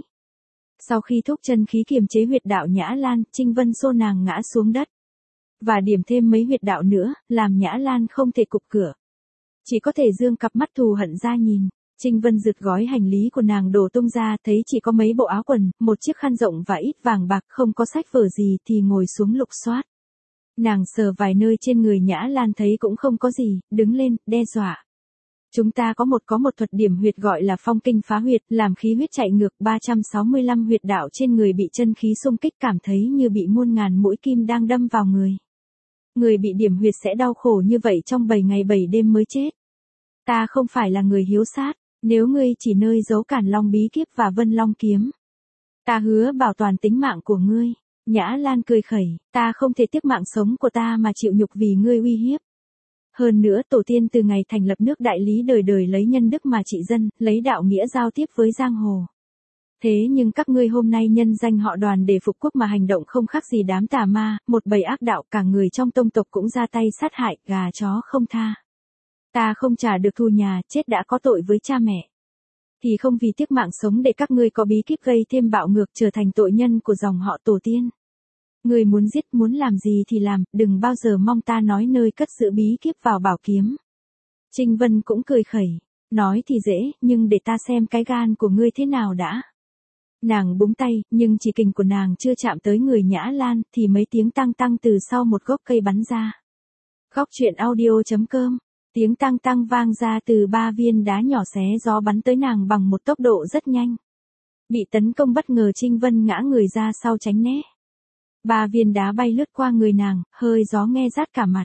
Sau khi thúc chân khí kiềm chế huyệt đạo Nhã Lan, Trinh Vân xô nàng ngã xuống đất. Và điểm thêm mấy huyệt đạo nữa, làm Nhã Lan không thể cụp cửa. Chỉ có thể dương cặp mắt thù hận ra nhìn. Trinh Vân giật gói hành lý của nàng đổ tung ra, thấy chỉ có mấy bộ áo quần, một chiếc khăn rộng và ít vàng bạc, không có sách vở gì thì ngồi xuống lục soát. Nàng sờ vài nơi trên người Nhã Lan thấy cũng không có gì, đứng lên, đe dọa. Chúng ta có một thuật điểm huyệt gọi là phong kinh phá huyệt, làm khí huyết chạy ngược 365 huyệt đạo trên người bị chân khí xung kích cảm thấy như bị muôn ngàn mũi kim đang đâm vào người. Người bị điểm huyệt sẽ đau khổ như vậy trong 7 ngày 7 đêm mới chết. Ta không phải là người hiếu sát, nếu ngươi chỉ nơi giấu Càn Long bí kíp và Vân Long kiếm. Ta hứa bảo toàn tính mạng của ngươi. Nhã Lan cười khẩy, ta không thể tiếc mạng sống của ta mà chịu nhục vì ngươi uy hiếp. Hơn nữa tổ tiên từ ngày thành lập nước Đại Lý đời đời lấy nhân đức mà trị dân, lấy đạo nghĩa giao tiếp với giang hồ. Thế nhưng các ngươi hôm nay nhân danh họ Đoàn để phục quốc mà hành động không khác gì đám tà ma, một bầy ác đạo, cả người trong tông tộc cũng ra tay sát hại, gà chó không tha. Ta không trả được thù nhà, chết đã có tội với cha mẹ. Thì không vì tiếc mạng sống để các ngươi có bí kíp gây thêm bạo ngược trở thành tội nhân của dòng họ tổ tiên. Ngươi muốn giết muốn làm gì thì làm, đừng bao giờ mong ta nói nơi cất giữ bí kíp vào bảo kiếm. Trinh Vân cũng cười khẩy, nói thì dễ, nhưng để ta xem cái gan của ngươi thế nào đã. Nàng búng tay, nhưng chỉ kình của nàng chưa chạm tới người Nhã Lan, thì mấy tiếng tang tăng từ sau một gốc cây bắn ra. Góc truyện audio.com, tiếng tang tăng vang ra từ 3 viên đá nhỏ xé gió bắn tới nàng bằng một tốc độ rất nhanh. Bị tấn công bất ngờ Trinh Vân ngã người ra sau tránh né. 3 viên đá bay lướt qua người nàng, hơi gió nghe rát cả mặt.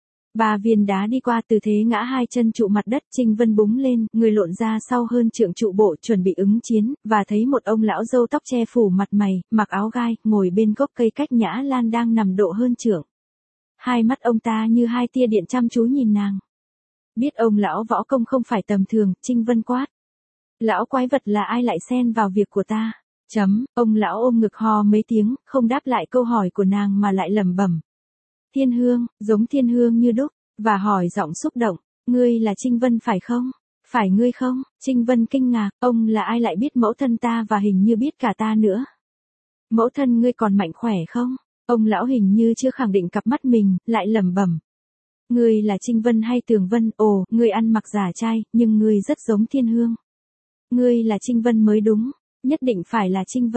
3 viên đá đi qua từ thế ngã hai chân trụ mặt đất, Trinh Vân búng lên, người lộn ra sau hơn trượng trụ bộ chuẩn bị ứng chiến, và thấy một ông lão râu tóc che phủ mặt mày, mặc áo gai, ngồi bên gốc cây cách Nhã Lan đang nằm độ hơn trượng. Hai mắt ông ta như hai tia điện chăm chú nhìn nàng. Biết ông lão võ công không phải tầm thường, Trinh Vân quát. Lão quái vật là ai lại xen vào việc của ta? Ông lão ôm ngực ho mấy tiếng, không đáp lại câu hỏi của nàng mà lại lẩm bẩm. Thiên Hương, giống Thiên Hương như đúc, và hỏi giọng xúc động, ngươi là Trinh Vân phải không? Phải ngươi không? Trinh Vân kinh ngạc, ông là ai lại biết mẫu thân ta và hình như biết cả ta nữa. Mẫu thân ngươi còn mạnh khỏe không? Ông lão hình như chưa khẳng định cặp mắt mình, lại lẩm bẩm. Ngươi là Trinh Vân hay Tường Vân? Ồ, ngươi ăn mặc giả trai, nhưng ngươi rất giống Thiên Hương. Ngươi là Trinh Vân mới đúng. Nhất định phải là Trinh Vân.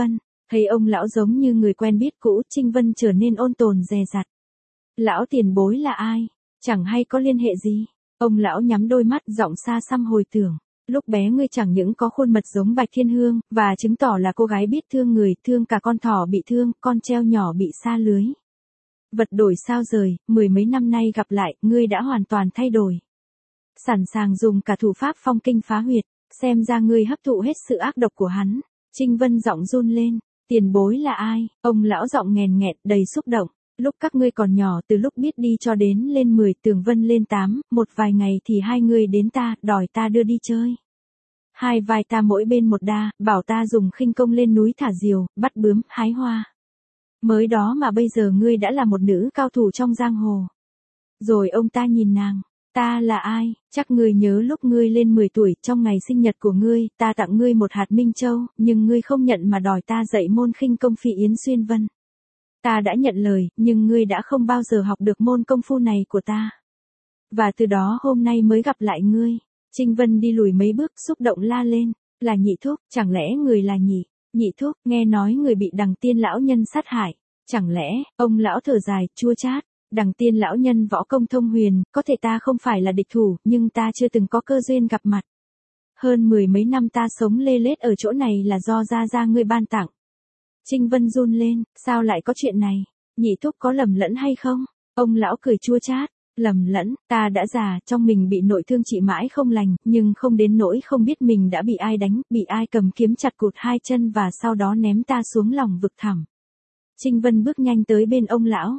Thấy ông lão giống như người quen biết cũ, Trinh Vân trở nên ôn tồn dè dặt. Lão tiền bối là ai? Chẳng hay có liên hệ gì? Ông lão nhắm đôi mắt, giọng xa xăm hồi tưởng. Lúc bé ngươi chẳng những có khuôn mặt giống Bạch Thiên Hương, và chứng tỏ là cô gái biết thương người, thương cả con thỏ bị thương, con treo nhỏ bị sa lưới. Vật đổi sao rời, mười mấy năm nay gặp lại, ngươi đã hoàn toàn thay đổi. Sẵn sàng dùng cả thủ pháp phong kinh phá huyệt, xem ra ngươi hấp thụ hết sự ác độc của hắn. Trinh Vân giọng run lên, tiền bối là ai? Ông lão giọng nghèn nghẹt, đầy xúc động. Lúc các ngươi còn nhỏ, từ lúc biết đi cho đến lên 10, Tường Vân lên 8, một vài ngày thì hai người đến ta, đòi ta đưa đi chơi. Hai vai ta mỗi bên một đa, bảo ta dùng khinh công lên núi thả diều, bắt bướm, hái hoa. Mới đó mà bây giờ ngươi đã là một nữ cao thủ trong giang hồ. Rồi ông ta nhìn nàng, ta là ai? Chắc ngươi nhớ lúc ngươi lên 10 tuổi, trong ngày sinh nhật của ngươi, ta tặng ngươi một hạt minh châu, nhưng ngươi không nhận mà đòi ta dạy môn khinh công Phi Yến Xuyên Vân. Ta đã nhận lời, nhưng ngươi đã không bao giờ học được môn công phu này của ta. Và từ đó hôm nay mới gặp lại ngươi. Trinh Vân đi lùi mấy bước, xúc động la lên, là Nhị Thúc, chẳng lẽ người là Nhị Thúc? Nghe nói người bị Đằng Tiên lão nhân sát hại, chẳng lẽ? Ông lão thở dài, chua chát. Đằng Tiên lão nhân võ công thông huyền, có thể ta không phải là địch thủ, nhưng ta chưa từng có cơ duyên gặp mặt. Hơn 10 mấy năm ta sống lê lết ở chỗ này là do gia ngươi ban tặng. Trinh Vân run lên, sao lại có chuyện này? Nhị Thúc có lầm lẫn hay không? Ông lão cười chua chát, lầm lẫn, ta đã già, trong mình bị nội thương trị mãi không lành, nhưng không đến nỗi không biết mình đã bị ai đánh, bị ai cầm kiếm chặt cụt hai chân và sau đó ném ta xuống lòng vực thẳm. Trinh Vân bước nhanh tới bên ông lão.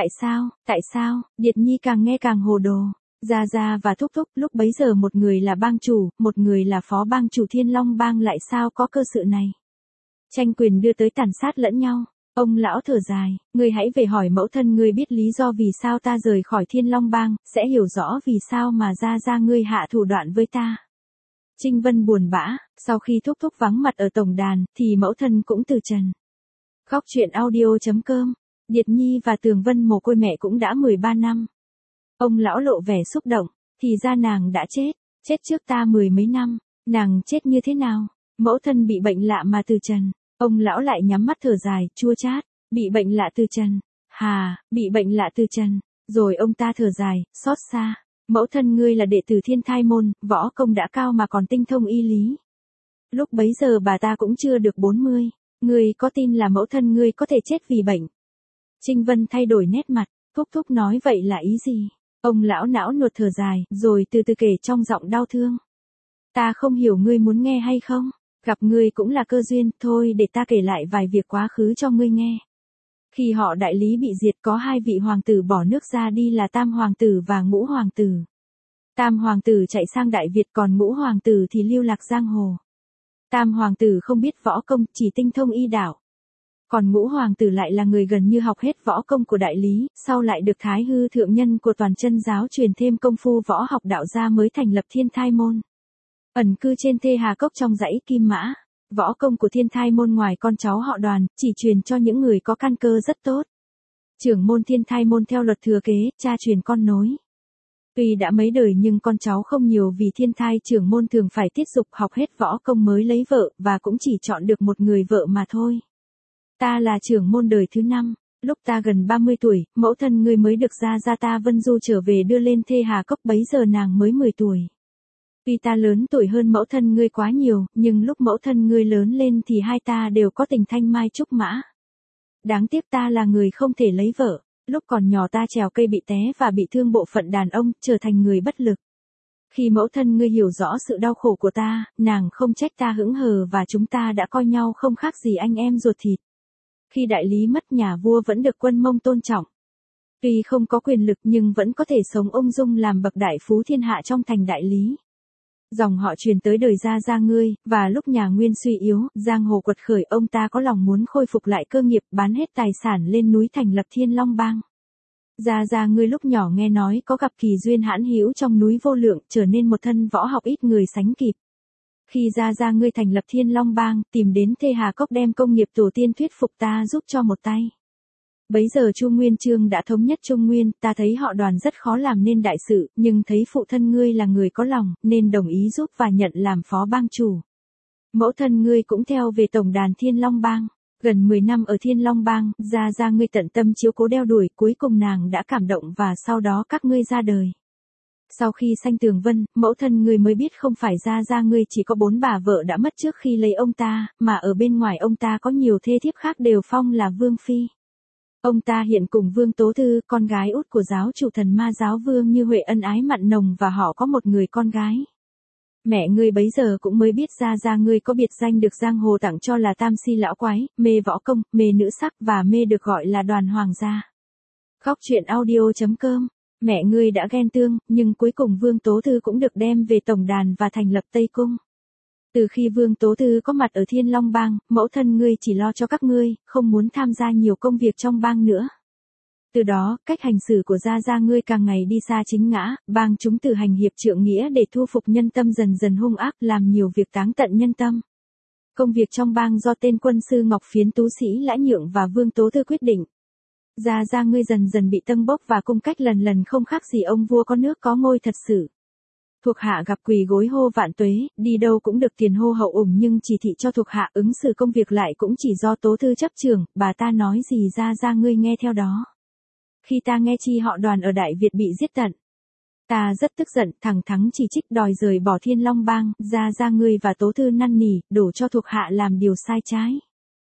Tại sao? Điệt Nhi càng nghe càng hồ đồ. Gia và Thúc Thúc, lúc bấy giờ một người là bang chủ, một người là phó bang chủ Thiên Long bang, lại sao có cơ sự này? Tranh quyền đưa tới tàn sát lẫn nhau. Ông lão thở dài, ngươi hãy về hỏi mẫu thân ngươi biết lý do vì sao ta rời khỏi Thiên Long bang, sẽ hiểu rõ vì sao mà gia ngươi hạ thủ đoạn với ta. Trinh Vân buồn bã, sau khi Thúc Thúc vắng mặt ở tổng đàn, thì mẫu thân cũng từ trần. Khóc chuyện audio.com. Điệt Nhi và Tường Vân mồ côi mẹ cũng đã 13 năm. Ông lão lộ vẻ xúc động, thì ra nàng đã chết trước ta 10 mấy năm, nàng chết như thế nào? Mẫu thân bị bệnh lạ mà từ trần. Ông lão lại nhắm mắt thở dài, chua chát, bị bệnh lạ từ trần. Bị bệnh lạ từ trần. Rồi ông ta thở dài, xót xa. Mẫu thân ngươi là đệ tử Thiên Thai môn, võ công đã cao mà còn tinh thông y lý. Lúc bấy giờ bà ta cũng chưa được 40. Ngươi có tin là mẫu thân ngươi có thể chết vì bệnh? Trinh Vân thay đổi nét mặt, Thúc Thúc nói vậy là ý gì? Ông lão não nuột thở dài, rồi từ từ kể trong giọng đau thương. Ta không hiểu ngươi muốn nghe hay không? Gặp ngươi cũng là cơ duyên, thôi để ta kể lại vài việc quá khứ cho ngươi nghe. Khi họ Đại Lý bị diệt, có hai vị hoàng tử bỏ nước ra đi là Tam hoàng tử và Ngũ hoàng tử. Tam hoàng tử chạy sang Đại Việt, còn Ngũ hoàng tử thì lưu lạc giang hồ. Tam hoàng tử không biết võ công, chỉ tinh thông y đạo. Còn Ngũ hoàng tử lại là người gần như học hết võ công của Đại Lý, sau lại được Thái Hư thượng nhân của Toàn Chân giáo truyền thêm công phu võ học đạo gia mới thành lập Thiên Thai môn. Ẩn cư trên Thê Hà Cốc trong dãy Kim Mã. Võ công của Thiên Thai môn ngoài con cháu họ Đoàn, chỉ truyền cho những người có căn cơ rất tốt. Trưởng môn Thiên Thai môn theo luật thừa kế, cha truyền con nối. Tuy đã mấy đời nhưng con cháu không nhiều, vì Thiên Thai trưởng môn thường phải tiết dục học hết võ công mới lấy vợ, và cũng chỉ chọn được một người vợ mà thôi. Ta là trưởng môn đời thứ 5, lúc ta gần 30 tuổi, mẫu thân ngươi mới được gia ta Vân Du trở về đưa lên Thê Hà Cốc, bấy giờ nàng mới 10 tuổi. Tuy ta lớn tuổi hơn mẫu thân ngươi quá nhiều, nhưng lúc mẫu thân ngươi lớn lên thì hai ta đều có tình thanh mai trúc mã. Đáng tiếc ta là người không thể lấy vợ, lúc còn nhỏ ta trèo cây bị té và bị thương bộ phận đàn ông, trở thành người bất lực. Khi mẫu thân ngươi hiểu rõ sự đau khổ của ta, nàng không trách ta hững hờ và chúng ta đã coi nhau không khác gì anh em ruột thịt. Khi Đại Lý mất, nhà vua vẫn được quân Mông tôn trọng. Tuy không có quyền lực nhưng vẫn có thể sống ung dung làm bậc đại phú thiên hạ trong thành Đại Lý. Dòng họ truyền tới đời gia ngươi, và lúc nhà Nguyên suy yếu, giang hồ quật khởi, ông ta có lòng muốn khôi phục lại cơ nghiệp, bán hết tài sản lên núi thành lập Thiên Long bang. Gia ngươi lúc nhỏ nghe nói có gặp kỳ duyên hãn hữu trong núi vô lượng, trở nên một thân võ học ít người sánh kịp. Khi gia ngươi thành lập Thiên Long bang, tìm đến Thê Hà Cốc đem công nghiệp tổ tiên thuyết phục ta giúp cho một tay. Bấy giờ Chu Nguyên Chương đã thống nhất Trung Nguyên, ta thấy họ Đoàn rất khó làm nên đại sự, nhưng thấy phụ thân ngươi là người có lòng, nên đồng ý giúp và nhận làm phó bang chủ. Mẫu thân ngươi cũng theo về tổng đàn Thiên Long bang. Gần 10 năm ở Thiên Long Bang, Gia ngươi tận tâm chiếu cố đeo đuổi, cuối cùng nàng đã cảm động và sau đó các ngươi ra đời. Sau khi sanh Tường Vân, mẫu thân ngươi mới biết không phải Gia ngươi chỉ có 4 bà vợ đã mất trước khi lấy ông ta, mà ở bên ngoài ông ta có nhiều thê thiếp khác đều phong là vương phi. Ông ta hiện cùng Vương Tố Thư, con gái út của giáo chủ Thần Ma giáo Vương Như Huệ ân ái mặn nồng và họ có một người con gái. Mẹ ngươi bấy giờ cũng mới biết Gia ngươi có biệt danh được giang hồ tặng cho là tam si lão quái, mê võ công, mê nữ sắc và mê được gọi là đoàn hoàng gia. Góc truyện audio.com. Mẹ ngươi đã ghen tương, nhưng cuối cùng Vương Tố Thư cũng được đem về tổng đàn và thành lập Tây Cung. Từ khi Vương Tố Thư có mặt ở Thiên Long Bang, mẫu thân ngươi chỉ lo cho các ngươi, không muốn tham gia nhiều công việc trong bang nữa. Từ đó, cách hành xử của Gia ngươi càng ngày đi xa chính ngã, bang chúng từ hành hiệp trượng nghĩa để thu phục nhân tâm dần dần hung ác, làm nhiều việc táng tận nhân tâm. Công việc trong bang do tên quân sư Ngọc Phiến Tú Sĩ Lã Nhượng và Vương Tố Thư quyết định. Gia ngươi dần dần bị tâng bốc và cung cách lần lần không khác gì ông vua có nước có ngôi thật sự. Thuộc hạ gặp quỳ gối hô vạn tuế, đi đâu cũng được tiền hô hậu ủng nhưng chỉ thị cho thuộc hạ ứng xử công việc lại cũng chỉ do Tố Thư chấp trưởng, bà ta nói gì Gia ngươi nghe theo đó. Khi ta nghe chi họ Đoàn ở Đại Việt bị giết tận, ta rất tức giận, thẳng thắng chỉ trích đòi rời bỏ Thiên Long Bang, Gia ngươi và Tố Thư năn nỉ, đổ cho thuộc hạ làm điều sai trái.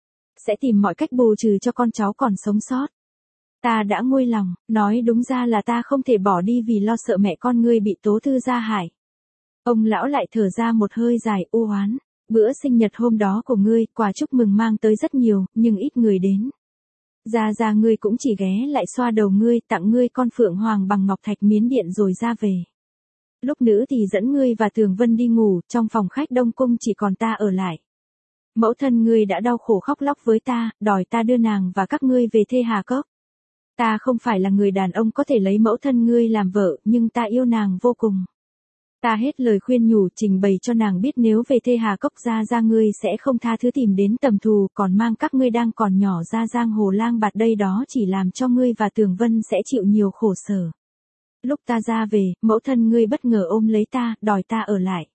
Sẽ tìm mọi cách bù trừ cho con cháu còn sống sót. Ta đã nguôi lòng, nói đúng ra là ta không thể bỏ đi vì lo sợ mẹ con ngươi bị Tố Thư gia hại. Ông lão lại thở ra một hơi dài u oán. Bữa sinh nhật hôm đó của ngươi, quà chúc mừng mang tới rất nhiều, nhưng ít người đến. Gia ngươi cũng chỉ ghé lại xoa đầu ngươi, tặng ngươi con phượng hoàng bằng ngọc thạch miến điện rồi ra về. Lúc nữ thì dẫn ngươi và Tường Vân đi ngủ, trong phòng khách Đông Cung chỉ còn ta ở lại. Mẫu thân ngươi đã đau khổ khóc lóc với ta, đòi ta đưa nàng và các ngươi về Thê Hà Cốc. Ta không phải là người đàn ông có thể lấy mẫu thân ngươi làm vợ, nhưng ta yêu nàng vô cùng. Ta hết lời khuyên nhủ trình bày cho nàng biết nếu về Thê Hà Cốc Gia ngươi sẽ không tha thứ tìm đến tầm thù, còn mang các ngươi đang còn nhỏ ra giang hồ lang bạt đây đó chỉ làm cho ngươi và Tường Vân sẽ chịu nhiều khổ sở. Lúc ta ra về, mẫu thân ngươi bất ngờ ôm lấy ta, đòi ta ở lại.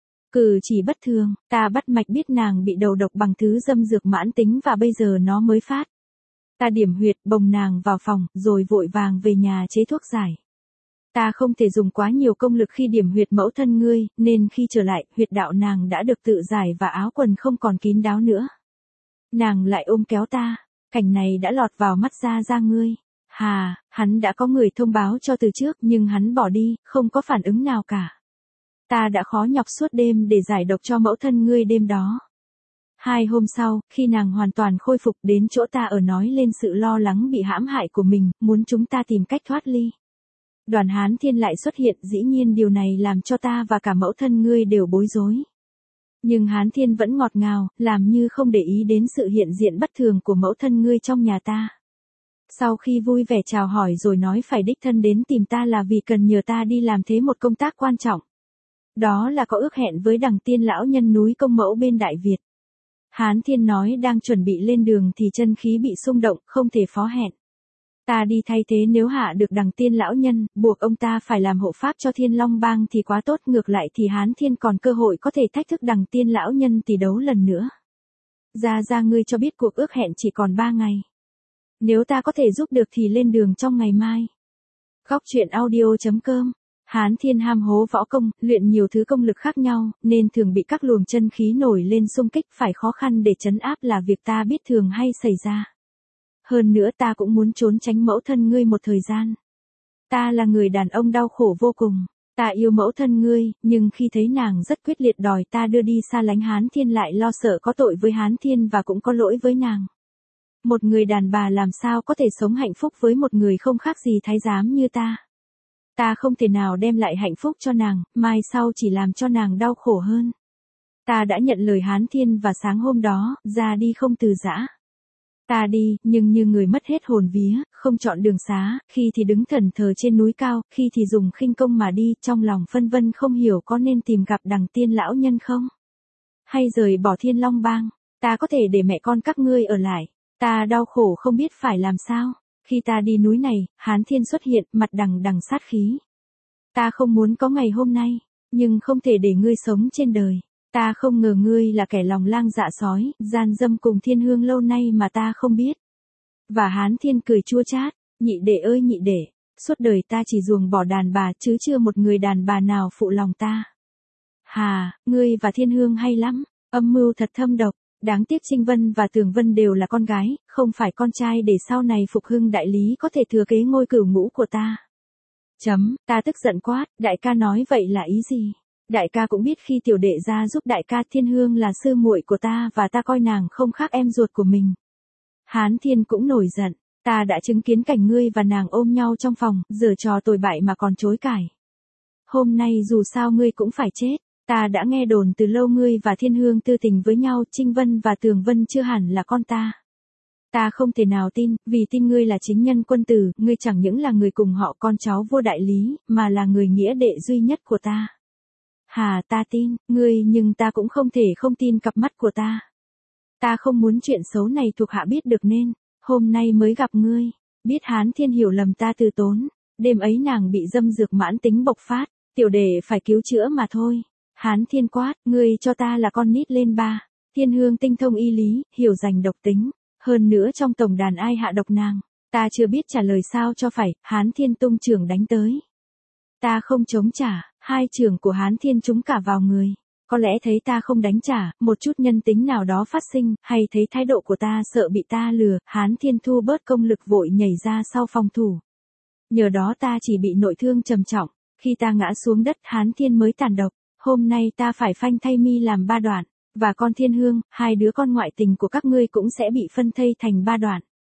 Cử chỉ bất thường, ta bắt mạch biết nàng bị đầu độc bằng thứ dâm dược mãn tính và bây giờ nó mới phát. Ta điểm huyệt, bồng nàng vào phòng, rồi vội vàng về nhà chế thuốc giải. Ta không thể dùng quá nhiều công lực khi điểm huyệt mẫu thân ngươi, nên khi trở lại, huyệt đạo nàng đã được tự giải và áo quần không còn kín đáo nữa. Nàng lại ôm kéo ta, cảnh này đã lọt vào mắt Gia ngươi. Hà, hắn đã có người thông báo cho từ trước nhưng hắn bỏ đi, không có phản ứng nào cả. Ta đã khó nhọc suốt đêm để giải độc cho mẫu thân ngươi đêm đó. 2 hôm sau, khi nàng hoàn toàn khôi phục đến chỗ ta ở nói lên sự lo lắng bị hãm hại của mình, muốn chúng ta tìm cách thoát ly. Đoàn Hán Thiên lại xuất hiện, dĩ nhiên điều này làm cho ta và cả mẫu thân ngươi đều bối rối. Nhưng Hán Thiên vẫn ngọt ngào, làm như không để ý đến sự hiện diện bất thường của mẫu thân ngươi trong nhà ta. Sau khi vui vẻ chào hỏi rồi nói phải đích thân đến tìm ta là vì cần nhờ ta đi làm thế một công tác quan trọng. Đó là có ước hẹn với đằng tiên lão nhân núi Công Mẫu bên Đại Việt. Hán Thiên nói đang chuẩn bị lên đường thì chân khí bị xung động, không thể phó hẹn. Ta đi thay thế nếu hạ được đằng tiên lão nhân, buộc ông ta phải làm hộ pháp cho Thiên Long Bang thì quá tốt, ngược lại thì Hán Thiên còn cơ hội có thể thách thức đằng tiên lão nhân tỷ đấu lần nữa. Gia ngươi cho biết cuộc ước hẹn chỉ còn 3 ngày. Nếu ta có thể giúp được thì lên đường trong ngày mai. Góc truyện audio.com. Hán Thiên ham hố võ công, luyện nhiều thứ công lực khác nhau, nên thường bị các luồng chân khí nổi lên xung kích, phải khó khăn để trấn áp là việc ta biết thường hay xảy ra. Hơn nữa ta cũng muốn trốn tránh mẫu thân ngươi một thời gian. Ta là người đàn ông đau khổ vô cùng. Ta yêu mẫu thân ngươi, nhưng khi thấy nàng rất quyết liệt đòi ta đưa đi xa lánh Hán Thiên lại lo sợ có tội với Hán Thiên và cũng có lỗi với nàng. Một người đàn bà làm sao có thể sống hạnh phúc với một người không khác gì thái giám như ta. Ta không thể nào đem lại hạnh phúc cho nàng, mai sau chỉ làm cho nàng đau khổ hơn. Ta đã nhận lời Hán Thiên và sáng hôm đó, ra đi không từ giã. Ta đi, nhưng như người mất hết hồn vía, không chọn đường xá, khi thì đứng thẫn thờ trên núi cao, khi thì dùng khinh công mà đi, trong lòng phân vân không hiểu có nên tìm gặp đằng tiên lão nhân không? Hay rời bỏ Thiên Long Bang, ta có thể để mẹ con các ngươi ở lại. Ta đau khổ không biết phải làm sao. Khi ta đi núi này, Hán Thiên xuất hiện, mặt đằng đằng sát khí. Ta không muốn có ngày hôm nay, nhưng không thể để ngươi sống trên đời. Ta không ngờ ngươi là kẻ lòng lang dạ sói, gian dâm cùng Thiên Hương lâu nay mà ta không biết. Và Hán Thiên cười chua chát, nhị đệ ơi nhị đệ, suốt đời ta chỉ ruồng bỏ đàn bà chứ chưa một người đàn bà nào phụ lòng ta. Hà, ngươi và Thiên Hương hay lắm, âm mưu thật thâm độc, đáng tiếc Trinh Vân và Tường Vân đều là con gái, không phải con trai để sau này Phục Hưng đại lý có thể thừa kế ngôi cửu ngũ của ta. Ta tức giận quát, đại ca nói vậy là ý gì? Đại ca cũng biết khi tiểu đệ ra giúp đại ca, Thiên Hương là sư muội của ta và ta coi nàng không khác em ruột của mình. Hán Thiên cũng nổi giận, ta đã chứng kiến cảnh ngươi và nàng ôm nhau trong phòng, giở trò tồi bại mà còn chối cãi. Hôm nay dù sao ngươi cũng phải chết, ta đã nghe đồn từ lâu ngươi và Thiên Hương tư tình với nhau, Trinh Vân và Tường Vân chưa hẳn là con ta. Ta không thể nào tin, vì tin ngươi là chính nhân quân tử, ngươi chẳng những là người cùng họ con cháu vua đại lý, mà là người nghĩa đệ duy nhất của ta. Hà, ta tin, ngươi, nhưng ta cũng không thể không tin cặp mắt của ta. Ta không muốn chuyện xấu này thuộc hạ biết được nên, hôm nay mới gặp ngươi, biết Hán Thiên hiểu lầm ta từ tốn, đêm ấy nàng bị dâm dược mãn tính bộc phát, tiểu đệ phải cứu chữa mà thôi. Hán Thiên quát, ngươi cho ta là con nít lên ba, Thiên Hương tinh thông y lý, hiểu rành độc tính, hơn nữa trong tổng đàn ai hạ độc nàng, ta chưa biết trả lời sao cho phải. Hán Thiên tung chưởng đánh tới. Ta không chống trả, hai chưởng của Hán Thiên trúng cả vào người. Có lẽ thấy ta không đánh trả, một chút nhân tính nào đó phát sinh, hay thấy thái độ của ta sợ bị ta lừa, Hán Thiên thu bớt công lực vội nhảy ra sau phòng thủ. Nhờ đó ta chỉ bị nội thương trầm trọng, khi ta ngã xuống đất Hán Thiên mới tàn độc. Hôm nay ta phải phanh thay mi làm 3 đoạn, và con Thiên Hương, 2 đứa con ngoại tình của các ngươi cũng sẽ bị phân thây thành 3 đoạn.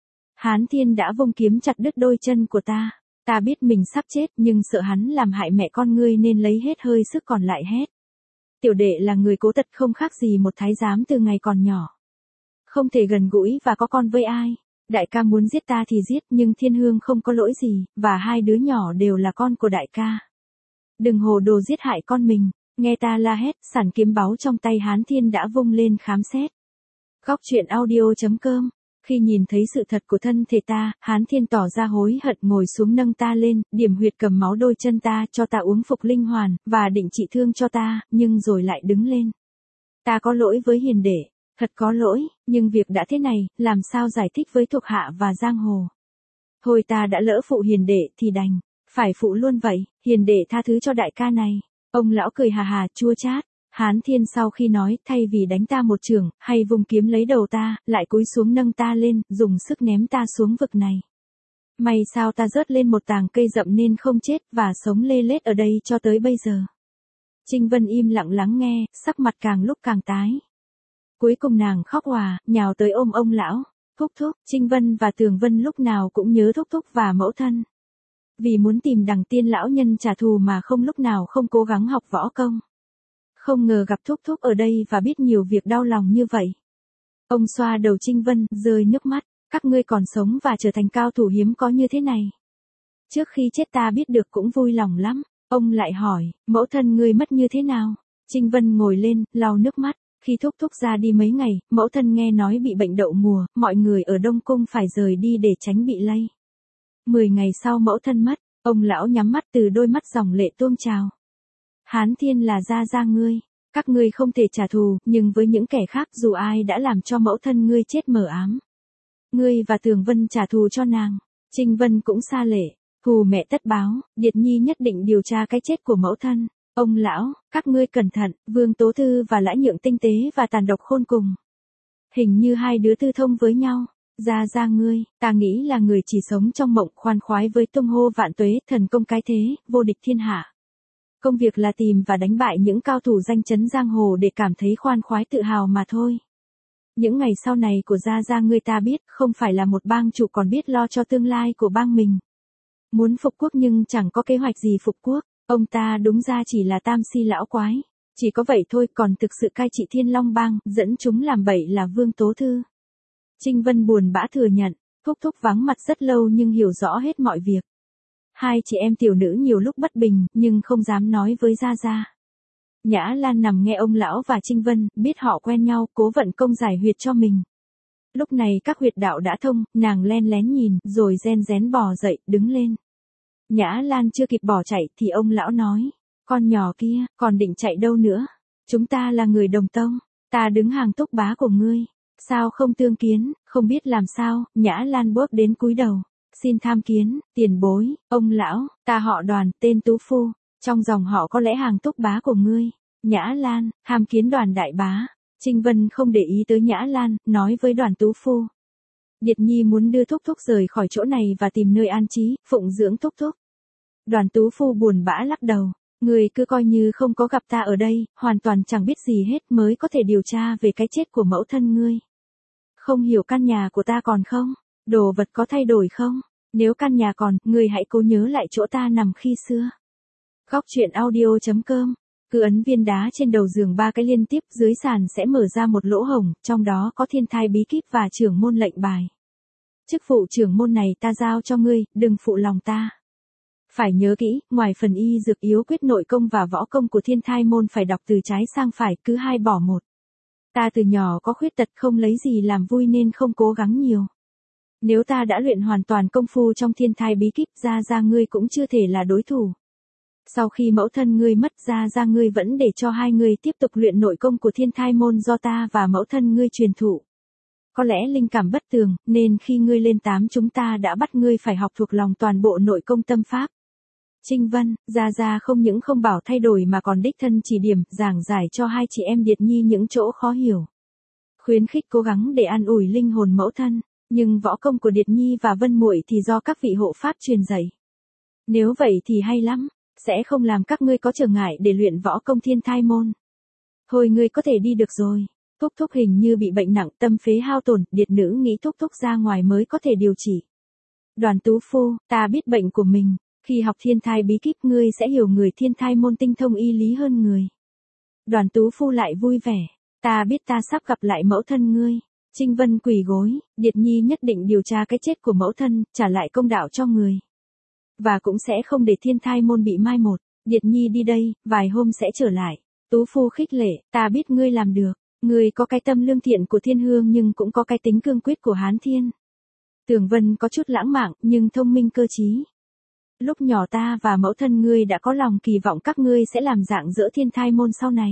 Hán Thiên đã vung kiếm chặt đứt đôi chân của ta. Ta biết mình sắp chết nhưng sợ hắn làm hại mẹ con ngươi nên lấy hết hơi sức còn lại hét. Tiểu đệ là người cố tật không khác gì một thái giám từ ngày còn nhỏ. Không thể gần gũi và có con với ai. Đại ca muốn giết ta thì giết nhưng Thiên Hương không có lỗi gì, và 2 đứa nhỏ đều là con của đại ca. Đừng hồ đồ giết hại con mình. Nghe ta la hét, sản kiếm báu trong tay Hán Thiên đã vung lên khám xét. Góc truyện audio.com. Khi nhìn thấy sự thật của thân thể ta, Hán Thiên tỏ ra hối hận ngồi xuống nâng ta lên, điểm huyệt cầm máu đôi chân ta, cho ta uống phục linh hoàn, và định trị thương cho ta, nhưng rồi lại đứng lên. Ta có lỗi với hiền đệ, thật có lỗi, nhưng việc đã thế này, làm sao giải thích với thuộc hạ và giang hồ. Thôi ta đã lỡ phụ hiền đệ thì đành, phải phụ luôn vậy, hiền đệ tha thứ cho đại ca này. Ông lão cười hà hà chua chát. Hán Thiên sau khi nói, thay vì đánh ta một chưởng, hay vùng kiếm lấy đầu ta, lại cúi xuống nâng ta lên, dùng sức ném ta xuống vực này. May sao ta rớt lên một tàng cây rậm nên không chết, và sống lê lết ở đây cho tới bây giờ. Trinh Vân im lặng lắng nghe, sắc mặt càng lúc càng tái. Cuối cùng nàng khóc òa, nhào tới ôm ông lão. Thúc thúc, Trinh Vân và Tường Vân lúc nào cũng nhớ thúc thúc và mẫu thân. Vì muốn tìm đằng tiên lão nhân trả thù mà không lúc nào không cố gắng học võ công. Không ngờ gặp thúc thúc ở đây và biết nhiều việc đau lòng như vậy. Ông xoa đầu Trinh Vân, rơi nước mắt, các ngươi còn sống và trở thành cao thủ hiếm có như thế này. Trước khi chết ta biết được cũng vui lòng lắm. Ông lại hỏi, mẫu thân ngươi mất như thế nào? Trinh Vân ngồi lên, lau nước mắt. Khi thúc thúc ra đi mấy ngày, mẫu thân nghe nói bị bệnh đậu mùa, mọi người ở Đông Cung phải rời đi để tránh bị lây. 10 ngày sau mẫu thân mất, ông lão nhắm mắt từ đôi mắt dòng lệ tuôn trào. Hán Thiên là gia ngươi, các ngươi không thể trả thù, nhưng với những kẻ khác dù ai đã làm cho mẫu thân ngươi chết mờ ám. Ngươi và Tường Vân trả thù cho nàng, Trinh Vân cũng xa lệ, thù mẹ tất báo, Điệt Nhi nhất định điều tra cái chết của mẫu thân. Ông lão, các ngươi cẩn thận, Vương Tố Thư và Lã Nhượng tinh tế và tàn độc khôn cùng. Hình như 2 đứa tư thông với nhau. Gia ngươi, ta nghĩ là người chỉ sống trong mộng, khoan khoái với tung hô vạn tuế, thần công cái thế, vô địch thiên hạ. Công việc là tìm và đánh bại những cao thủ danh chấn giang hồ để cảm thấy khoan khoái tự hào mà thôi. Những ngày sau này của Gia ngươi ta biết, không phải là một bang chủ còn biết lo cho tương lai của bang mình. Muốn phục quốc nhưng chẳng có kế hoạch gì phục quốc, ông ta đúng ra chỉ là tam si lão quái. Chỉ có vậy thôi, còn thực sự cai trị Thiên Long bang, dẫn chúng làm bậy là Vương Tố Thư. Trinh Vân buồn bã thừa nhận, thúc thúc vắng mặt rất lâu nhưng hiểu rõ hết mọi việc. 2 chị em tiểu nữ nhiều lúc bất bình, nhưng không dám nói với Gia. Nhã Lan nằm nghe ông lão và Trinh Vân, biết họ quen nhau, cố vận công giải huyệt cho mình. Lúc này các huyệt đạo đã thông, nàng len lén nhìn, rồi ren rén bò dậy, đứng lên. Nhã Lan chưa kịp bỏ chạy thì ông lão nói, con nhỏ kia, còn định chạy đâu nữa? Chúng ta là người đồng tông, ta đứng hàng túc bá của ngươi. Sao không tương kiến, không biết làm sao, Nhã Lan bước đến cúi đầu. Xin tham kiến, tiền bối, ông lão, ta họ Đoàn, tên Tú Phu, trong dòng họ có lẽ hàng túc bá của ngươi. Nhã Lan, tham kiến Đoàn đại bá. Trinh Vân không để ý tới Nhã Lan, nói với Đoàn Tú Phu. Điệt Nhi muốn đưa Thúc Thúc rời khỏi chỗ này và tìm nơi an trí, phụng dưỡng Thúc Thúc. Đoàn Tú Phu buồn bã lắc đầu. Ngươi cứ coi như không có gặp ta ở đây, hoàn toàn chẳng biết gì hết mới có thể điều tra về cái chết của mẫu thân ngươi. Không hiểu căn nhà của ta còn không? Đồ vật có thay đổi không? Nếu căn nhà còn, ngươi hãy cố nhớ lại chỗ ta nằm khi xưa. Góc truyện audio.com. Cứ ấn viên đá trên đầu giường 3 cái liên tiếp, dưới sàn sẽ mở ra một lỗ hổng, trong đó có thiên thai bí kíp và trưởng môn lệnh bài. Chức vụ trưởng môn này ta giao cho ngươi, đừng phụ lòng ta. Phải nhớ kỹ, ngoài phần y dược yếu quyết nội công và võ công của thiên thai môn phải đọc từ trái sang phải, cứ 2 bỏ 1. Ta từ nhỏ có khuyết tật không lấy gì làm vui nên không cố gắng nhiều. Nếu ta đã luyện hoàn toàn công phu trong thiên thai bí kíp, ra ngươi cũng chưa thể là đối thủ. Sau khi mẫu thân ngươi mất, ra ngươi vẫn để cho 2 người tiếp tục luyện nội công của thiên thai môn do ta và mẫu thân ngươi truyền thụ. Có lẽ linh cảm bất tường, nên khi ngươi lên 8 chúng ta đã bắt ngươi phải học thuộc lòng toàn bộ nội công tâm pháp. Trinh Vân, ra không những không bảo thay đổi mà còn đích thân chỉ điểm, giảng giải cho 2 chị em Điệt Nhi những chỗ khó hiểu. Khuyến khích cố gắng để an ủi linh hồn mẫu thân, nhưng võ công của Điệt Nhi và Vân muội thì do các vị hộ pháp truyền dạy. Nếu vậy thì hay lắm, sẽ không làm các ngươi có trở ngại để luyện võ công thiên thai môn. Thôi ngươi có thể đi được rồi. Thúc Thúc hình như bị bệnh nặng, tâm phế hao tổn, Điệt nữ nghĩ Thúc Thúc ra ngoài mới có thể điều trị. Đoàn Tú Phu, ta biết bệnh của mình. Khi học thiên thai bí kíp ngươi sẽ hiểu người thiên thai môn tinh thông y lý hơn người. Đoàn Tú Phu lại vui vẻ. Ta biết ta sắp gặp lại mẫu thân ngươi. Trinh Vân quỳ gối, Điệt Nhi nhất định điều tra cái chết của mẫu thân, trả lại công đạo cho người. Và cũng sẽ không để thiên thai môn bị mai một. Điệt Nhi đi đây, vài hôm sẽ trở lại. Tú Phu khích lệ, ta biết ngươi làm được. Ngươi có cái tâm lương thiện của thiên hương nhưng cũng có cái tính cương quyết của Hán Thiên. Tưởng Vân có chút lãng mạn nhưng thông minh cơ trí. Lúc nhỏ ta và mẫu thân ngươi đã có lòng kỳ vọng các ngươi sẽ làm dạng dỡ thiên thai môn sau này.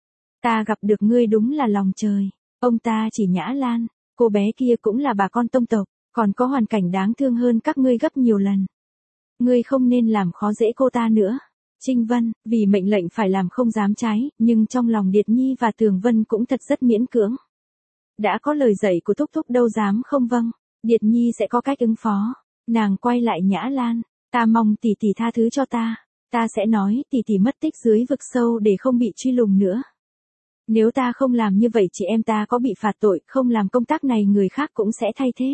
Ta gặp được ngươi đúng là lòng trời. Ông ta chỉ Nhã Lan, cô bé kia cũng là bà con tông tộc, còn có hoàn cảnh đáng thương hơn các ngươi gấp nhiều lần. Ngươi không nên làm khó dễ cô ta nữa. Trinh Vân, vì mệnh lệnh phải làm không dám trái, nhưng trong lòng Điệt Nhi và Tường Vân cũng thật rất miễn cưỡng. Đã có lời dạy của Thúc Thúc đâu dám không vâng, Điệt Nhi sẽ có cách ứng phó. Nàng quay lại Nhã Lan, ta mong tỷ tỷ tha thứ cho ta. Ta sẽ nói tỷ tỷ mất tích dưới vực sâu để không bị truy lùng nữa. Nếu ta không làm như vậy chị em ta có bị phạt tội, không làm công tác này người khác cũng sẽ thay thế.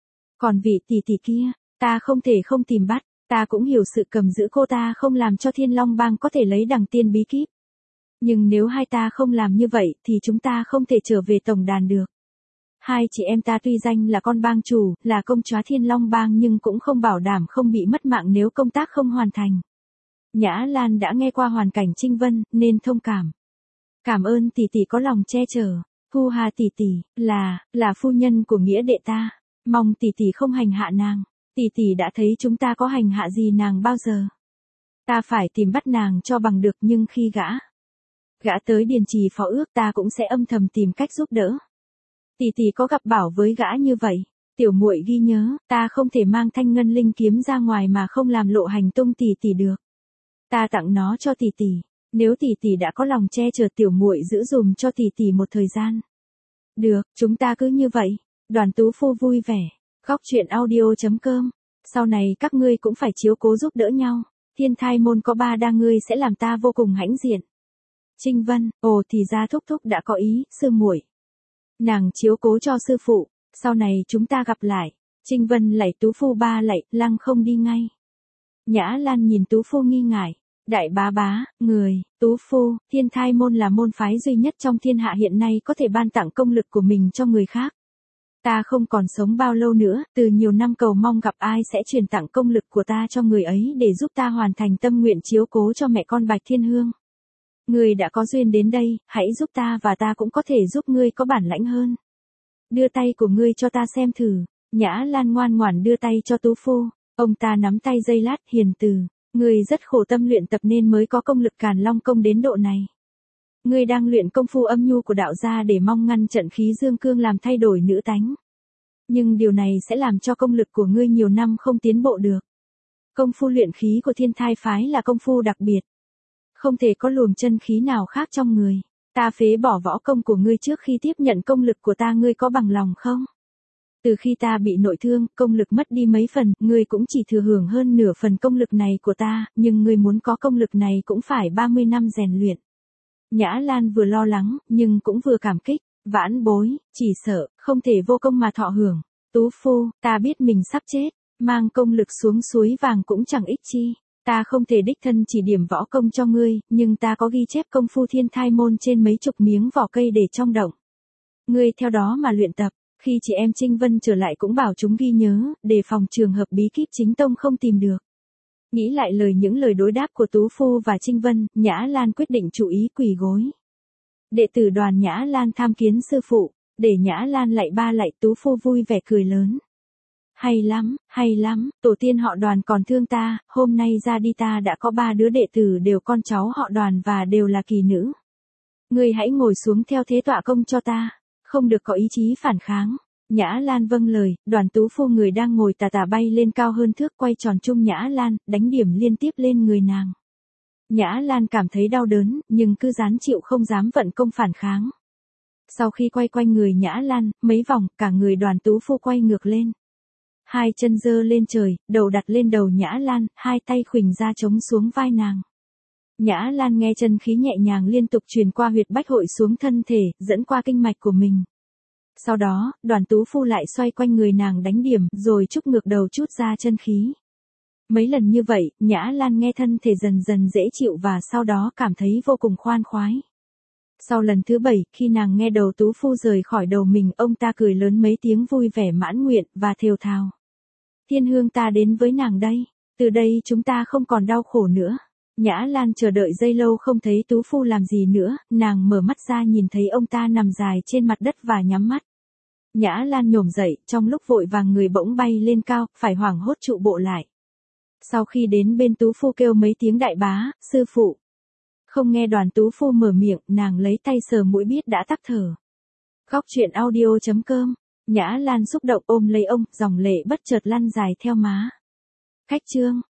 Còn vị tỷ tỷ kia, ta không thể không tìm bắt, ta cũng hiểu sự cầm giữ cô ta không làm cho Thiên Long Bang có thể lấy đằng tiên bí kíp. Nhưng nếu hai ta không làm như vậy thì chúng ta không thể trở về tổng đàn được. 2 chị em ta tuy danh là con bang chủ, là công chúa Thiên Long Bang nhưng cũng không bảo đảm không bị mất mạng nếu công tác không hoàn thành. Nhã Lan đã nghe qua hoàn cảnh Trinh Vân, nên thông cảm. Cảm ơn tỷ tỷ có lòng che chở. Thu Hà tỷ tỷ, là phu nhân của nghĩa đệ ta. Mong tỷ tỷ không hành hạ nàng. Tỷ tỷ đã thấy chúng ta có hành hạ gì nàng bao giờ. Ta phải tìm bắt nàng cho bằng được nhưng khi gã tới điền trì phó ước ta cũng sẽ âm thầm tìm cách giúp đỡ. Tỷ tỷ có gặp bảo với gã như vậy. Tiểu muội ghi nhớ, ta không thể mang thanh ngân linh kiếm ra ngoài mà không làm lộ hành tung tỷ tỷ được. Ta tặng nó cho tỷ tỷ. Nếu tỷ tỷ đã có lòng che chở tiểu muội giữ dùm cho tỷ tỷ một thời gian. Được, chúng ta cứ như vậy. Đoàn Tú Phu vui vẻ. Góc truyện audio.com. Sau này các ngươi cũng phải chiếu cố giúp đỡ nhau. Thiên thai môn có 3 đa ngươi sẽ làm ta vô cùng hãnh diện. Trinh Vân, ồ thì ra Thúc Thúc đã có ý, sư muội. Nàng chiếu cố cho sư phụ, sau này chúng ta gặp lại. Trinh Vân lạy Tú Phu 3 lạy, lăng không đi ngay. Nhã Lan nhìn Tú Phu nghi ngại. Đại bá, người, Tú Phu, thiên thai môn là môn phái duy nhất trong thiên hạ hiện nay có thể ban tặng công lực của mình cho người khác. Ta không còn sống bao lâu nữa, từ nhiều năm cầu mong gặp ai sẽ truyền tặng công lực của ta cho người ấy để giúp ta hoàn thành tâm nguyện chiếu cố cho mẹ con Bạch Thiên Hương. Người đã có duyên đến đây, hãy giúp ta và ta cũng có thể giúp ngươi có bản lãnh hơn. Đưa tay của ngươi cho ta xem thử. Nhã Lan ngoan ngoãn đưa tay cho Tú Phu. Ông ta nắm tay giây lát, hiền từ. Ngươi rất khổ tâm luyện tập nên mới có công lực Càn Long công đến độ này. Ngươi đang luyện công phu âm nhu của đạo gia để mong ngăn trận khí dương cương làm thay đổi nữ tánh. Nhưng điều này sẽ làm cho công lực của ngươi nhiều năm không tiến bộ được. Công phu luyện khí của Thiên Thai phái là công phu đặc biệt. Không thể có luồng chân khí nào khác trong người. Ta phế bỏ võ công của ngươi trước khi tiếp nhận công lực của ta, ngươi có bằng lòng không? Từ khi ta bị nội thương, công lực mất đi mấy phần, ngươi cũng chỉ thừa hưởng hơn nửa phần công lực này của ta, nhưng ngươi muốn có công lực này cũng phải 30 năm rèn luyện. Nhã Lan vừa lo lắng, nhưng cũng vừa cảm kích. Vãn bối, chỉ sợ, không thể vô công mà thọ hưởng. Tú phu, ta biết mình sắp chết, mang công lực xuống suối vàng cũng chẳng ích chi. Ta không thể đích thân chỉ điểm võ công cho ngươi, nhưng ta có ghi chép công phu Thiên Thai môn trên mấy chục miếng vỏ cây để trong động. Ngươi theo đó mà luyện tập, khi chị em Trinh Vân trở lại cũng bảo chúng ghi nhớ, để phòng trường hợp bí kíp chính tông không tìm được. Nghĩ lại những lời đối đáp của Tú Phu và Trinh Vân, Nhã Lan quyết định chủ ý quỳ gối. Đệ tử Đoàn Nhã Lan tham kiến sư phụ, để Nhã Lan lạy ba lạy. Tú Phu vui vẻ cười lớn. Hay lắm, tổ tiên họ Đoàn còn thương ta, hôm nay ra đi ta đã có 3 đứa đệ tử đều con cháu họ Đoàn và đều là kỳ nữ. Ngươi hãy ngồi xuống theo thế tọa công cho ta, không được có ý chí phản kháng. Nhã Lan vâng lời, Đoàn Tú Phu người đang ngồi tà tà bay lên cao hơn thước quay tròn chung Nhã Lan, đánh điểm liên tiếp lên người nàng. Nhã Lan cảm thấy đau đớn, nhưng cứ ráng chịu không dám vận công phản kháng. Sau khi quay quanh người Nhã Lan, mấy vòng, cả người Đoàn Tú Phu quay ngược lên. Hai chân giơ lên trời, đầu đặt lên đầu Nhã Lan, hai tay khuỳnh ra chống xuống vai nàng. Nhã Lan nghe chân khí nhẹ nhàng liên tục truyền qua huyệt bách hội xuống thân thể, dẫn qua kinh mạch của mình. Sau đó, Đoàn Tú Phu lại xoay quanh người nàng đánh điểm, rồi trúc ngược đầu chút ra chân khí. Mấy lần như vậy, Nhã Lan nghe thân thể dần dần dễ chịu và sau đó cảm thấy vô cùng khoan khoái. Sau lần thứ 7, khi nàng nghe đầu Tú Phu rời khỏi đầu mình, ông ta cười lớn mấy tiếng vui vẻ mãn nguyện, và thều thào. Thiên hương ta đến với nàng đây, từ đây chúng ta không còn đau khổ nữa. Nhã Lan chờ đợi giây lâu không thấy Tú Phu làm gì nữa, nàng mở mắt ra nhìn thấy ông ta nằm dài trên mặt đất và nhắm mắt. Nhã Lan nhổm dậy, trong lúc vội vàng người bỗng bay lên cao, phải hoảng hốt trụ bộ lại. Sau khi đến bên Tú Phu kêu mấy tiếng đại bá, sư phụ. Không nghe Đoàn Tú Phu mở miệng, nàng lấy tay sờ mũi biết đã tắc thở. Góc truyện audio.com, Nhã Lan xúc động ôm lấy ông, dòng lệ bất chợt lăn dài theo má. Khách chương.